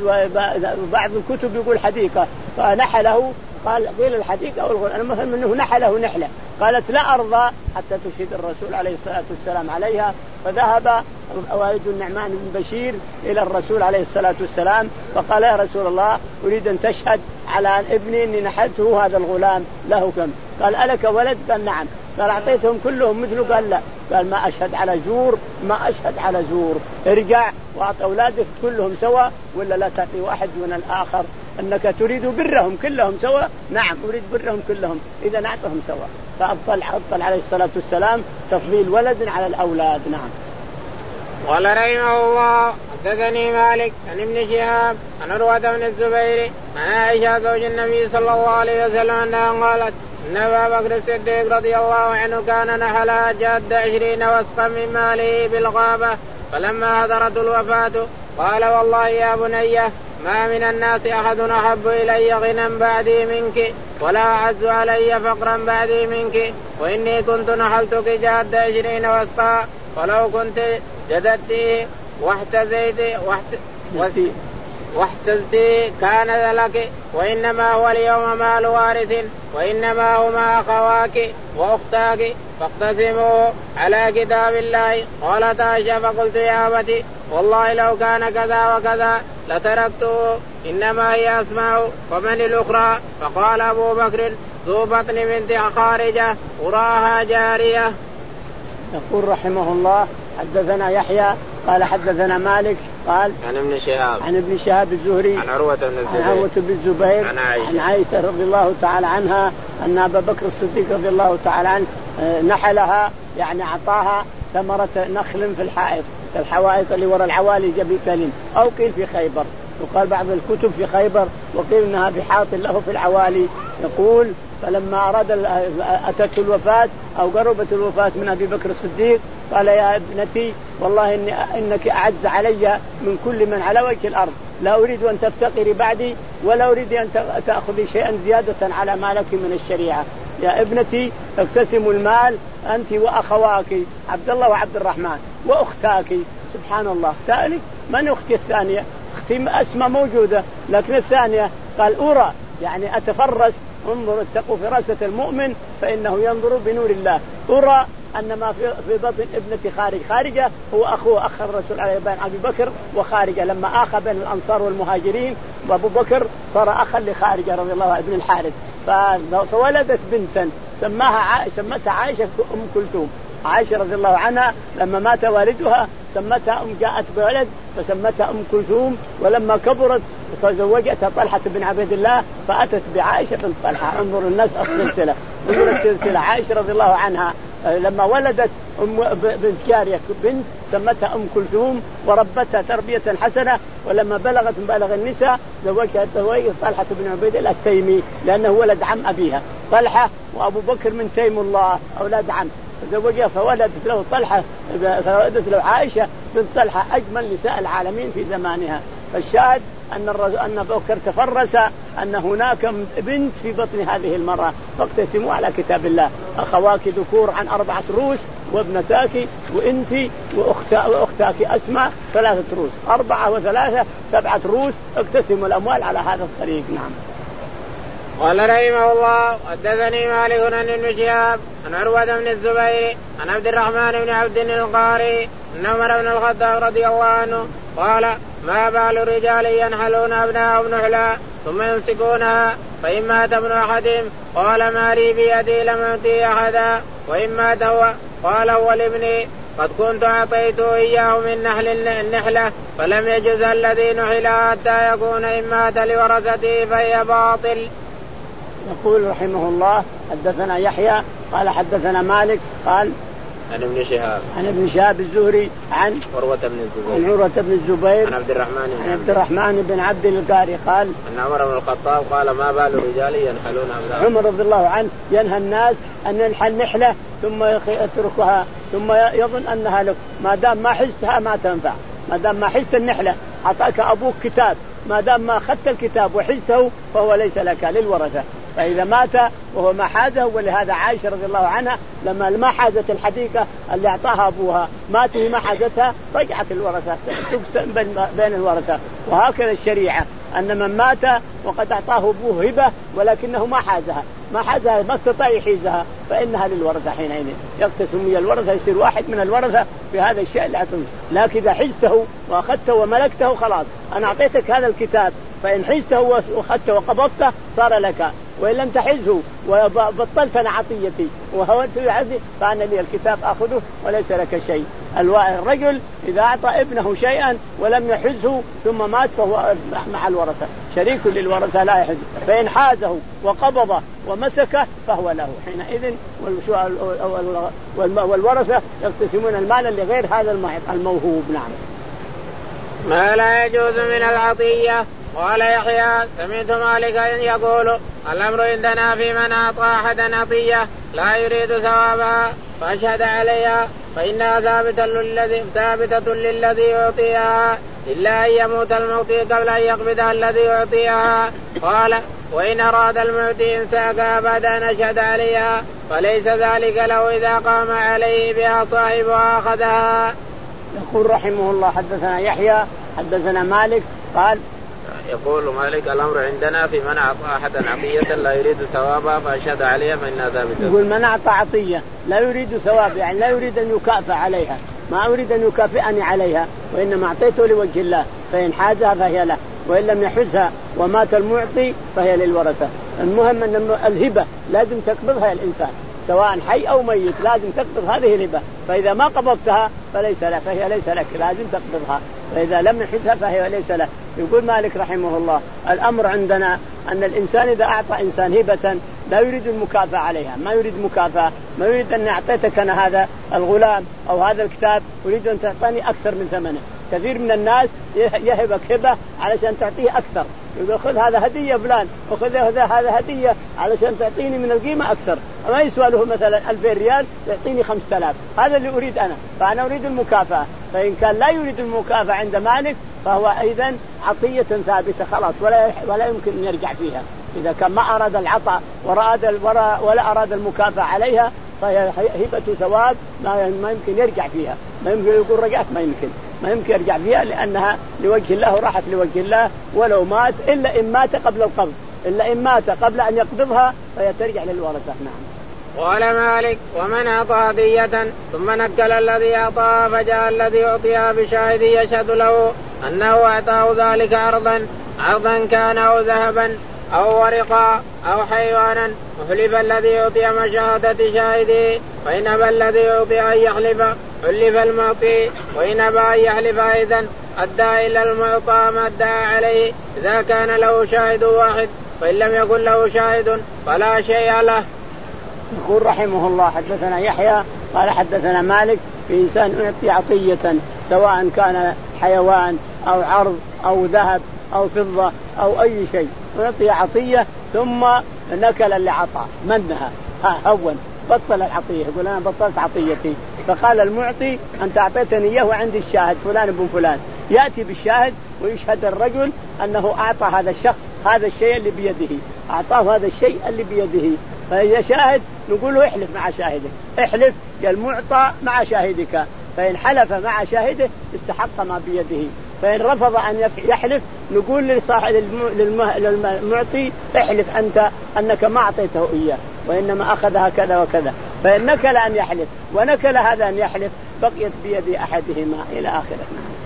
وبعض الكتب يقول حديقة، فنحله قال قيل الحديقة أو الغلام، المهم أنه نحله نحلة. قالت: لا أرضى حتى تشهد الرسول عليه الصلاة والسلام عليها، فذهب والد النعمان بن بشير إلى الرسول عليه الصلاة والسلام فقال: يا رسول الله أريد أن تشهد على ابني أني نحلته هذا الغلام له كم؟ قال: ألك ولد؟ قال: نعم. قال: أعطيتهم كلهم مثله؟ قال: لا. قال: ما أشهد على زور، ما أشهد على زور، ارجع وأعط أولادك كلهم سوا ولا لا تعطي واحد من الآخر، أنك تريد برهم كلهم سوا. نعم أريد برهم كلهم، إذا نعطهم سوا. فأبطل أبطل عليه الصلاة والسلام تفضيل ولد على الأولاد. نعم. قال رحمه الله: حدثني مالك عن ابن شهاب عن عروة بن الزبير عن عائشة زوج النبي صلى الله عليه وسلم أنها قالت: إن أبا بكر الصديق رضي الله عنه كان نحل جاد عشرين وسقا من ماله بالغابة، فلما حضرت الوفاة قال والله يا بني ما من الناس أحد أحب إلي غنى بعدي منك ولا أعز علي فقرا بعدي منك وإني كنت نحلتك جاد عشرين وسطا ولو كنت جددتي واحتزيت واحت... واحتزتي كان لك وإنما هو اليوم مال وارث وإنما هما أخواك وأختاك فاقتسموا على كتاب الله. قالت عائشة فقلت يا أبتي والله لو كان كذا وكذا لتركته إنما هي أسماء. ومن الأخرى؟ فقال أبو بكر ذو بطن بنت خارجة أراها جارية. يقول رحمه الله حدثنا يحيى قال حدثنا مالك قال عن ابن شهاب عن ابن شهاب الزهري عن عروة بن الزبير عن عروة بن الزبير عن عائشة, عن عائشة رضي الله تعالى عنها أن أبا بكر الصديق رضي الله تعالى عنه نحلها يعني أعطاها ثمرة نخل في الحائط الحوائط اللي وراء العوالي جبل أو قيل في خيبر. وقال بعض الكتب في خيبر وقيل إنها بحائط له في العوالي. يقول فلما أراد أتت الوفاة أو قربت الوفاة من أبي بكر الصديق قال يا ابنتي والله إن إنك أعز علي من كل من على وجه الأرض لا أريد أن تفتقري بعدي ولا أريد أن تأخذي شيئا زيادة على ما لك من الشريعة. يا ابنتي اقتسموا المال أنت وأخواك عبد الله وعبد الرحمن وأختاك. سبحان الله تالي من أختي الثانية؟ أختي أسمى موجودة لكن الثانية قال أرى يعني أتفرس. انظر اتقوا فراسة المؤمن فإنه ينظر بنور الله. أرى أن ما في بطن ابنة خارج خارجة هو أخوه أخ الرسول عليه بين أبي بكر وخارجة لما آخى بين الأنصار والمهاجرين وأبو بكر صار أخا لخارجة رضي الله عنه ابن الحارث. فولدت بنتا سماها عائشة سمتها عائشة أم كلثوم. عائشة رضي الله عنها لما مات والدها سمتها أم جاءت بولد فسمتها أم كلثوم. ولما كبرت فزوجتها طلحة بن عبيد الله فأتت بعائشة بنت طلحة. انظر الناس السلسلة انظر السلسلة. عائشة رضي الله عنها لما ولدت أم بنت جارية بنت سمتها أم كلثوم وربتها تربية حسنة. ولما بلغت مبالغ النساء زوجها زوجها طلحة بن عبيد الله التيمي لأنه ولد عم أبيها. طلحة وأبو بكر من تيم الله أولاد عم فزوجها فولدت له طلحة فولدت له عائشة بنت طلحة أجمل نساء العالمين في زمانها. فالشاهد أن أن أبو بكر تفرس أن هناك بنت في بطن هذه المرأة فاقتسموا على كتاب الله. أخواك ذكور عن أربعة رؤوس وابنتاك وأنت وأختا وأختاك أسماء ثلاثة رؤوس أربعة وثلاثة سبعة رؤوس اقتسموا الأموال على هذا الطريق. نعم. قال رحمه الله حدثني مالك عن ابن شهاب عن عروة بن الزبير عن عبد الرحمن بن عبد القاري أن عمر بن الخطاب رضي الله عنه قال ما بال الرجال ينحلون أبناءهم نحلا ثم يمسكونها فإن مات ابن أحدهم قال ما لي بيدي لم أؤتي أحدا وإن مات هو قال هو لابني قد كنت أعطيته إياه من نحل النحلة فلم يجز الذي نحل حتى يكون إن مات لورثته فهي باطل. يقول رحمه الله حدثنا يحيى قال حدثنا مالك قال عن ابن شهاب عن ابن شهاب الزهري عن عروة بن الزبير عن عروة بن الزبير عن عبد الرحمن عن عبد الرحمن بن عبد القاري قال أن عمر بن الخطاب قال ما بال الرجال ينحلون أبناءهم. عمر رضي الله عنه ينهى الناس أن ينحل نحلة ثم يتركها ثم يظن أنها لك ما دام ما حزتها ما تنفع. ما دام ما حزت النحلة أعطاك أبوك كتاب ما دام ما أخذت الكتاب وحزته فهو ليس لك للورثة. فإذا مات وهو ما حازه. ولهذا عائشة رضي الله عنها لما ما حازت الحديقة اللي أعطاها أبوها ماته ما حازتها رجعت الورثة تقسم بين الورثة. وهكذا الشريعة أن من مات وقد أعطاه أبوه هبة ولكنه ما حازها ما حازها ما استطاع يحيزها فإنها للورثة حينئذ يقتسم من الورثة يصير واحد من الورثة في هذا الشيء اللي أعطته. لكن إذا حزته وأخذته وملكته خلاص أنا أعطيتك هذا الكتاب فإن حزته وأخذته وقبضته صار لك وإن لم تحزه وبطلت أنا عطيتي وهونت عزي فأنا لي الكتاب أخذه وليس لك شيء. الرجل إذا أعطى ابنه شيئا ولم يحزه ثم مات فهو مع الورثة شريك للورثة لا يحز. فإن حازه وقبضه ومسكه فهو له حينئذ. والورثة يقتسمون المال لغير هذا الموهوب. نعم. ما لا يجوز من العطية. قال يحيى سمعت مالكا يقول الأمر عندنا في من أعطى أحدا عطية لا يريد ثوابها فأشهد عليها فإنها ثابتة للذي ثابتة للذي يعطيها إلا أن يموت المعطي قبل أن يقبضها الذي يعطيها. قال وإن أراد المعطي إمساكها بعد أن أشهد عليها فليس ذلك له إذا قام عليه بها صاحبها أخذها. يقول رحمه الله حدثنا يحيى حدثنا مالك قال يقول مالك الأمر عندنا في من أعطى أحدا عطية لا يريد ثوابها فأشهد عليها فإنها ثابتة. يقول من أعطى عطية لا يريد ثواب يعني لا يريد أن يكافئ عليها ما أريد أن يكافئني عليها وإنما أعطيته لوجه الله فإن حازها فهي له وإن لم يحزها ومات المعطي فهي للورثة. المهم أن الهبة لازم تقبضها الإنسان سواء حي أو ميت لازم تقبض هذه الهبة فإذا ما قبضتها فليس لك فهي ليس لك لازم تقبضها فإذا لم يحزها فهي ليس له. يقول مالك رحمه الله الأمر عندنا أن الإنسان إذا أعطى إنسان هبة لا يريد المكافأة عليها ما يريد مكافأة ما يريد أن أعطيتك أنا هذا الغلام أو هذا الكتاب أريد أن تعطيني أكثر من ثمنه. كثير من الناس يهبك هبة علشان تعطيه أكثر يقول خذ هذا هدية فلان وخذ هذا هذا هدية علشان تعطيني من القيمة أكثر ما يسوى له مثلا ألفين ريال يعطيني خمسة آلاف هذا اللي أريد أنا فأنا أريد المكافأة. فإن كان لا يريد المكافأة عند مالك فهو أيضا عطية ثابتة خلاص ولا ولا يمكن أن يرجع فيها. إذا كان ما أراد العطاء وراد ولا أراد المكافأة عليها فهي هبة ثواب ما يمكن يرجع فيها ما يمكن يقول رجعت ما يمكن ما يمكن يرجع فيها لأنها لوجه الله وراحت لوجه الله ولو مات إلا إن مات قبل القبض إلا إن مات قبل أن يقبضها فهي ترجع للورثة. نعم. قال مالك ومن أعطى هدية ثم نكل الذي أعطاها فجاء الذي أعطيها بشاهد يشهد له أنه أعطاه ذلك عرضا عرضا كان أو ذهبا أو ورقا أو حيوانا وحلف الذي يعطي مشاهدة شاهده فإن أبى الذي يعطي أن يحلف حلف المعطي وإن أبى أن يحلف أيضا أدى إلى المعطى ما أدى عليه إذا كان له شاهد واحد فإن لم يكن له شاهد فلا شيء له. يقول رحمه الله حدثنا يحيى قال حدثنا مالك في إنسان يعطي عطية سواء كان حيوان أو عرض أو ذهب أو فضة أو أي شيء يعطي عطية ثم نكل اللي عطى منها ها هون بطل العطية يقول أنا بطلت عطيتي فقال المعطي أنت أعطيتني إياه وعندي الشاهد فلان ابن فلان يأتي بالشاهد ويشهد الرجل أنه أعطى هذا الشخص هذا الشيء اللي بيده أعطاه هذا الشيء اللي بيده فإذا شاهد نقول له احلف مع شاهدك احلف يا المعطى مع شاهدك فإن حلف مع شاهده استحق ما بيده فإن رفض أن يحلف نقول لصاحب للمعطي احلف أنت أنك ما أعطيته إياه وإنما أخذها كذا وكذا فإن نكل أن يحلف ونكل هذا أن يحلف بقيت بيد أحدهما إلى آخره.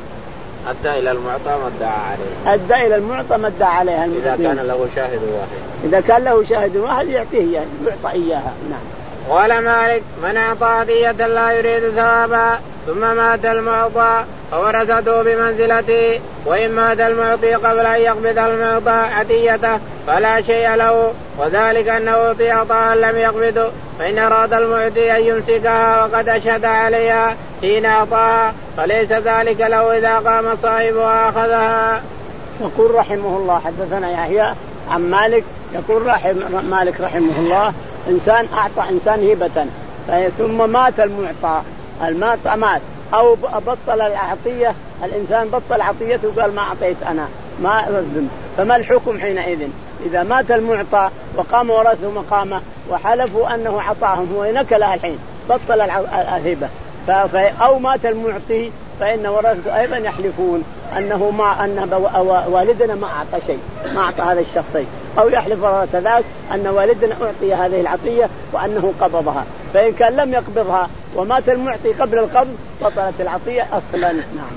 أدى إلى المعطى ما ادعى عليه أدى إلى المعطى ما ادعى عليها إذا كان له شاهد واحد إذا كان له شاهد واحد يعطيه إياه يعطى إياها. نعم. قال مالك من أعطى هدية لا يريد ثوابا ثم مات المعطى فورثته بمنزلته وإن مات المعطي قبل أن يقبض المعطى هديته فلا شيء له وذلك أنه أعطي عطاء لم يقبضه فإن أراد المعطي أن يمسكها وقد أشهد عليها حين أعطاها فليس ذلك له إذا قام صاحبها أخذها. يقول رحمه الله حدثنا يحيى عن مالك يقول رحم مالك رحمه الله إنسان أعطى إنسان هبة ثم مات المعطى المعطى مات أو بطل العطية الإنسان بطل عطيته وقال ما أعطيت أنا ما أذن فما الحكم حينئذ إذا مات المعطى وقام ورثه مقامه وحلفوا أنه عطاهم هو نكلها الحين بطل الهبة أو مات المعطي فإن ورثته أيضا يحلفون أنه ما أن والدنا ما أعطى شيء ما أعطى هذا الشخص أو يحلف ورثة ذاك أن والدنا أعطي هذه العطية وأنه قبضها فإن كان لم يقبضها ومات المعطي قبل القبض بطلت العطية أصلا. نعم.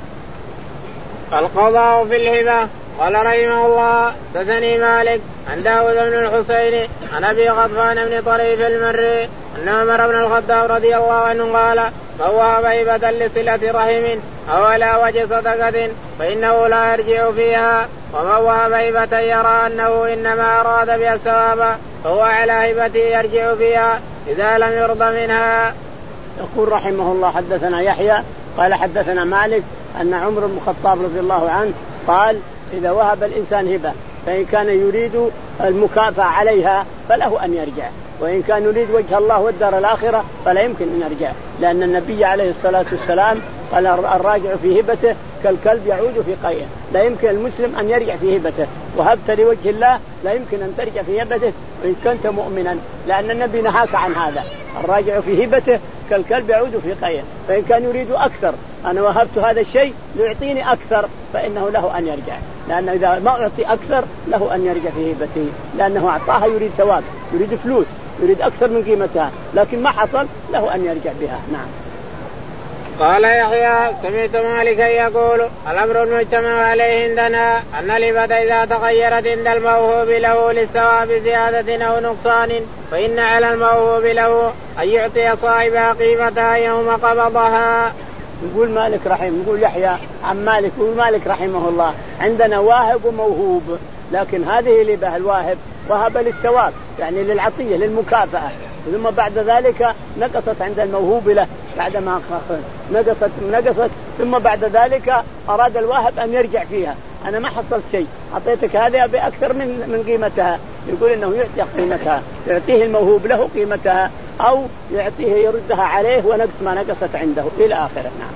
القضاء في الهبة. قال رحمه الله حدثني مالك عن داود بن الحسين عن أبي غطفان بن طريف المري أن عمر بن الخطاب رضي الله عنه قال من وهب هبة لصلة رحم أو على وجه صدقة فإنه لا يرجع فيها ومن وهب هبة يرى أنه إنما أراد بها الثواب فهو على هبته يرجع فيها إذا لم يرضى منها. يقول رحمه الله حدثنا يحيى قال حدثنا مالك أن عمر بن الخطاب رضي الله عنه قال إذا وهب الإنسان هبة فإن كان يريد المكافأة عليها فله أن يرجع وإن كان يريد وجه الله والدار الآخرة فلا يمكن أن يرجع لأن النبي عليه الصلاة والسلام قال الراجع في هبته كالكلب يعود في قيئه. لا يمكن المسلم أن يرجع في هبته، وهبت لوجه الله لا يمكن أن ترجع في هبته وإن كنت مؤمنا، لأن النبي نهاك عن هذا. الراجع في هبته كالكلب يعود في قيئه، فإن كان يريد أكثر، أنا وهبت هذا الشيء ليعطيني أكثر، فإنه له أن يرجع، لأنه إذا ما أعطي أكثر له أن يرجع في هبته، لأنه أعطاها يريد ثواب، يريد فلوس، يريد أكثر من قيمتها، لكن ما حصل له أن يرجع بها. نعم. قال يحيى سمعت مالكا يقول الأمر المجتمع عليه عندنا أن الهبة إذا تغيرت عند الموهوب له للثواب زيادة أو نقصان فإن على الموهوب له أن يعطي صاحبها قيمتها يوم قبضها. يقول مالك رحمه، يقول يحيى عن مالك، يقول مالك رحمه الله عندنا واهب وموهوب، لكن هذه الهبة الواهب وهب للثواب يعني للعطية للمكافأة، ثم بعد ذلك نقصت عند الموهوب له بعد ما نقصت نقصت ثم بعد ذلك أراد الواهب أن يرجع فيها، أنا ما حصلت شيء أعطيتك هذه بأكثر من من قيمتها، يقول إنه يعطي قيمتها، يعطيه الموهوب له قيمتها أو يعطيه يردها عليه ونقص ما نقصت عنده إلى آخره. نعم.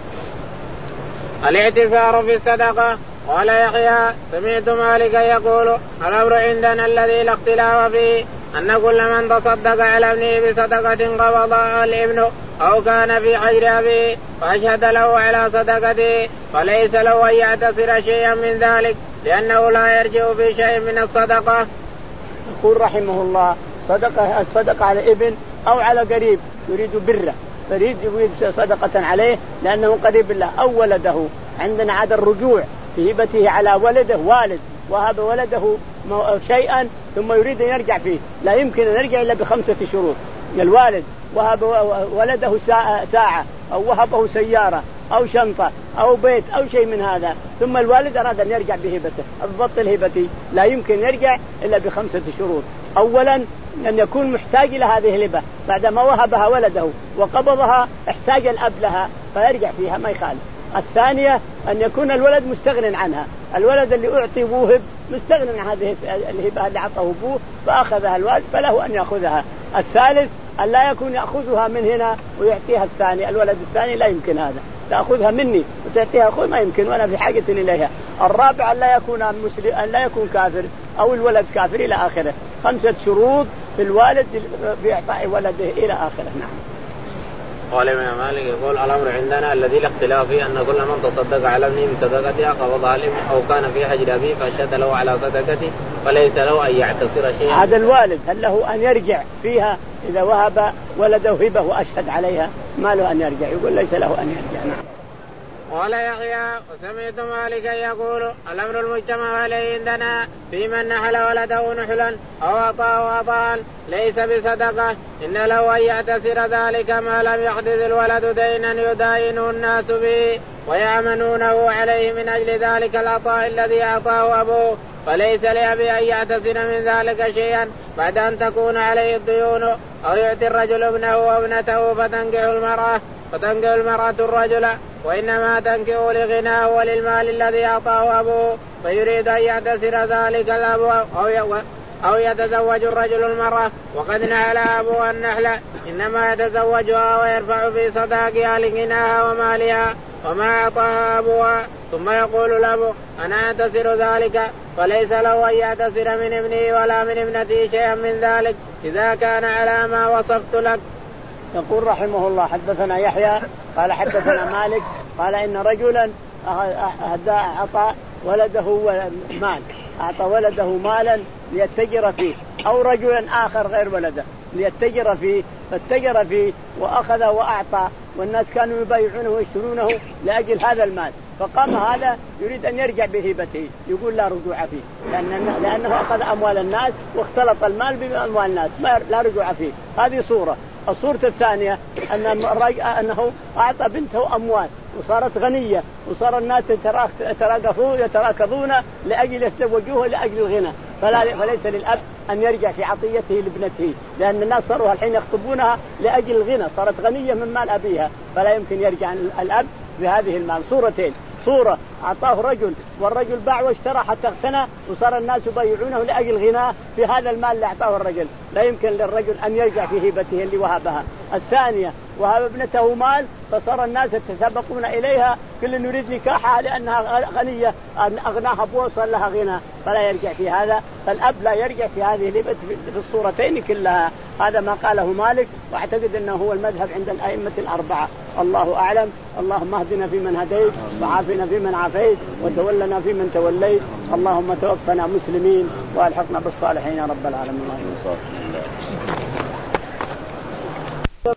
الاعتفار في الصدقة. قال يحيى سمعت مالكا يقول الأمر عندنا الذي لا اختلاف فيه أن كل من تصدق على ابنه بصدقة قبضها الابن أو كان في حجر أبيه فأشهد له على صدقته فليس له أن يعتذر شيئا من ذلك لأنه لا يرجع في شيء من الصدقة. يقول رحمه الله صدقة الصدقة على ابن أو على قريب يريد بره، يريد يريد صدقة عليه لأنه قريب له أو ولده، عندنا عاد الرجوع في هبته على ولده، والد وهب ولده شيئا ثم يريد أن يرجع فيه، لا يمكن أن يرجع إلا بخمسة شروط. الوالد وهب ولده ساعة أو وهبه سيارة أو شنطة أو بيت أو شيء من هذا، ثم الوالد أراد أن يرجع بهبته، البطل هبتي لا يمكن يرجع إلا بخمسة شروط. أولا أن يكون محتاج إلى هذه الهبة، بعدما وهبها ولده وقبضها احتاج الأب لها فيرجع فيها ما يخالف. الثانية أن يكون الولد مستغن عنها، الولد اللي أعطي وهب مستغن عن هذه الهبة اللي عطاه أبوه فأخذها الوالد فله أن يأخذها. الثالث أن لا يكون يأخذها من هنا ويعطيها الثاني، الولد الثاني لا يمكن هذا، تأخذها مني وتعطيها أخوي ما يمكن وأنا في حاجة إليها. الرابع أن لا يكون مسلم، أن لا يكون كافر أو الولد كافر إلى آخره. خمسة شروط في الوالد بإعطاء ولده إلى آخره. نعم. قال الإمام مالك يقول الأمر عندنا الذي لا اختلاف فيه أن كل من تصدق على ابنه بصدقته قبضها الابن أو كان في حجر أبيه فأشهد له على صدقته فليس له أن يعتذر شيئا. هذا الوالد هل له أن يرجع فيها إذا وهب ولده هبة وأشهد عليها؟ ما له أن يرجع، يقول ليس له أن يرجع. نعم. قال يحيى وسمعت مالكا يقول الأمر المجتمع عليه عندنا في من نحل ولده نحلا أو أعطاه عطاء ليس بصدقة إن له أن يعتذر ذلك ما لم يحدث الولد دينا يداينه الناس به ويأمنونه عليه من أجل ذلك العطاء الذي أعطاه أبوه، فليس لأبي أن يعتذر من ذلك شيئا بعد أن تكون عليه الديون. أو يعطي الرجل ابنه وابنته فتنكح المرأة فتنكح المرأة الرجل وإنما تنكح لغناه وللمال الذي أعطاه أبوه فيريد أن يعتذر ذلك الأب أو أو يتزوج الرجل المرأة وقد نحل أبوها النحلة إنما يتزوجها ويرفع في صداقها لغناها ومالها وما أعطاها أبوها، ثم يقول الأب أنا أعتذر ذلك، فليس له أن يعتذر من ابنه ولا من ابنته شيئا من ذلك إذا كان على ما وصفت لك. يقول رحمه الله حدثنا يحيى قال حدثنا مالك قال إن رجلا أعطى ولده مال، أعطى ولده مالا ليتجر فيه، أو رجلا آخر غير ولده ليتجر فيه فاتجر فيه وأخذ وأعطى، والناس كانوا يبايعونه ويشترونه لأجل هذا المال، فقام هذا يريد أن يرجع بهبته، يقول لا رجوع فيه لأنه, لأنه أخذ أموال الناس واختلط المال بأموال الناس، لا رجوع فيه. هذه صورة. الصورة الثانية أن أنه أعطى بنته أموال وصارت غنية وصار الناس يتراكضون لأجل يتزوجوه لأجل الغنى، فلا فليس للأب أن يرجع في عطيته لابنته، لأن الناس صاروا الحين يخطبونها لأجل الغنى، صارت غنية من مال أبيها، فلا يمكن يرجع الأب بهذه المال. صورتين، صورة أعطاه رجل والرجل باع واشترى حتى اغتنى وصار الناس يبايعونه لأجل غناه في هذا المال اللي أعطاه الرجل، لا يمكن للرجل أن يرجع في هبته اللي وهبها. الثانية وهب ابنته مال فصار الناس يتسابقون إليها كل يريد نكاحها لأنها غنية أغناها أبوه صار لها غنى، فلا يرجع في هذا. فالأب لا يرجع في هذه الهبة في الصورتين كلها. هذا ما قاله مالك، واعتقد أنه هو المذهب عند الأئمة الأربعة. الله أعلم. اللهم اهدنا فيمن هديت، وعافنا فيمن عافيت، وتولنا فيمن توليت. اللهم توفنا مسلمين والحقنا بالصالحين يا رب العالمين.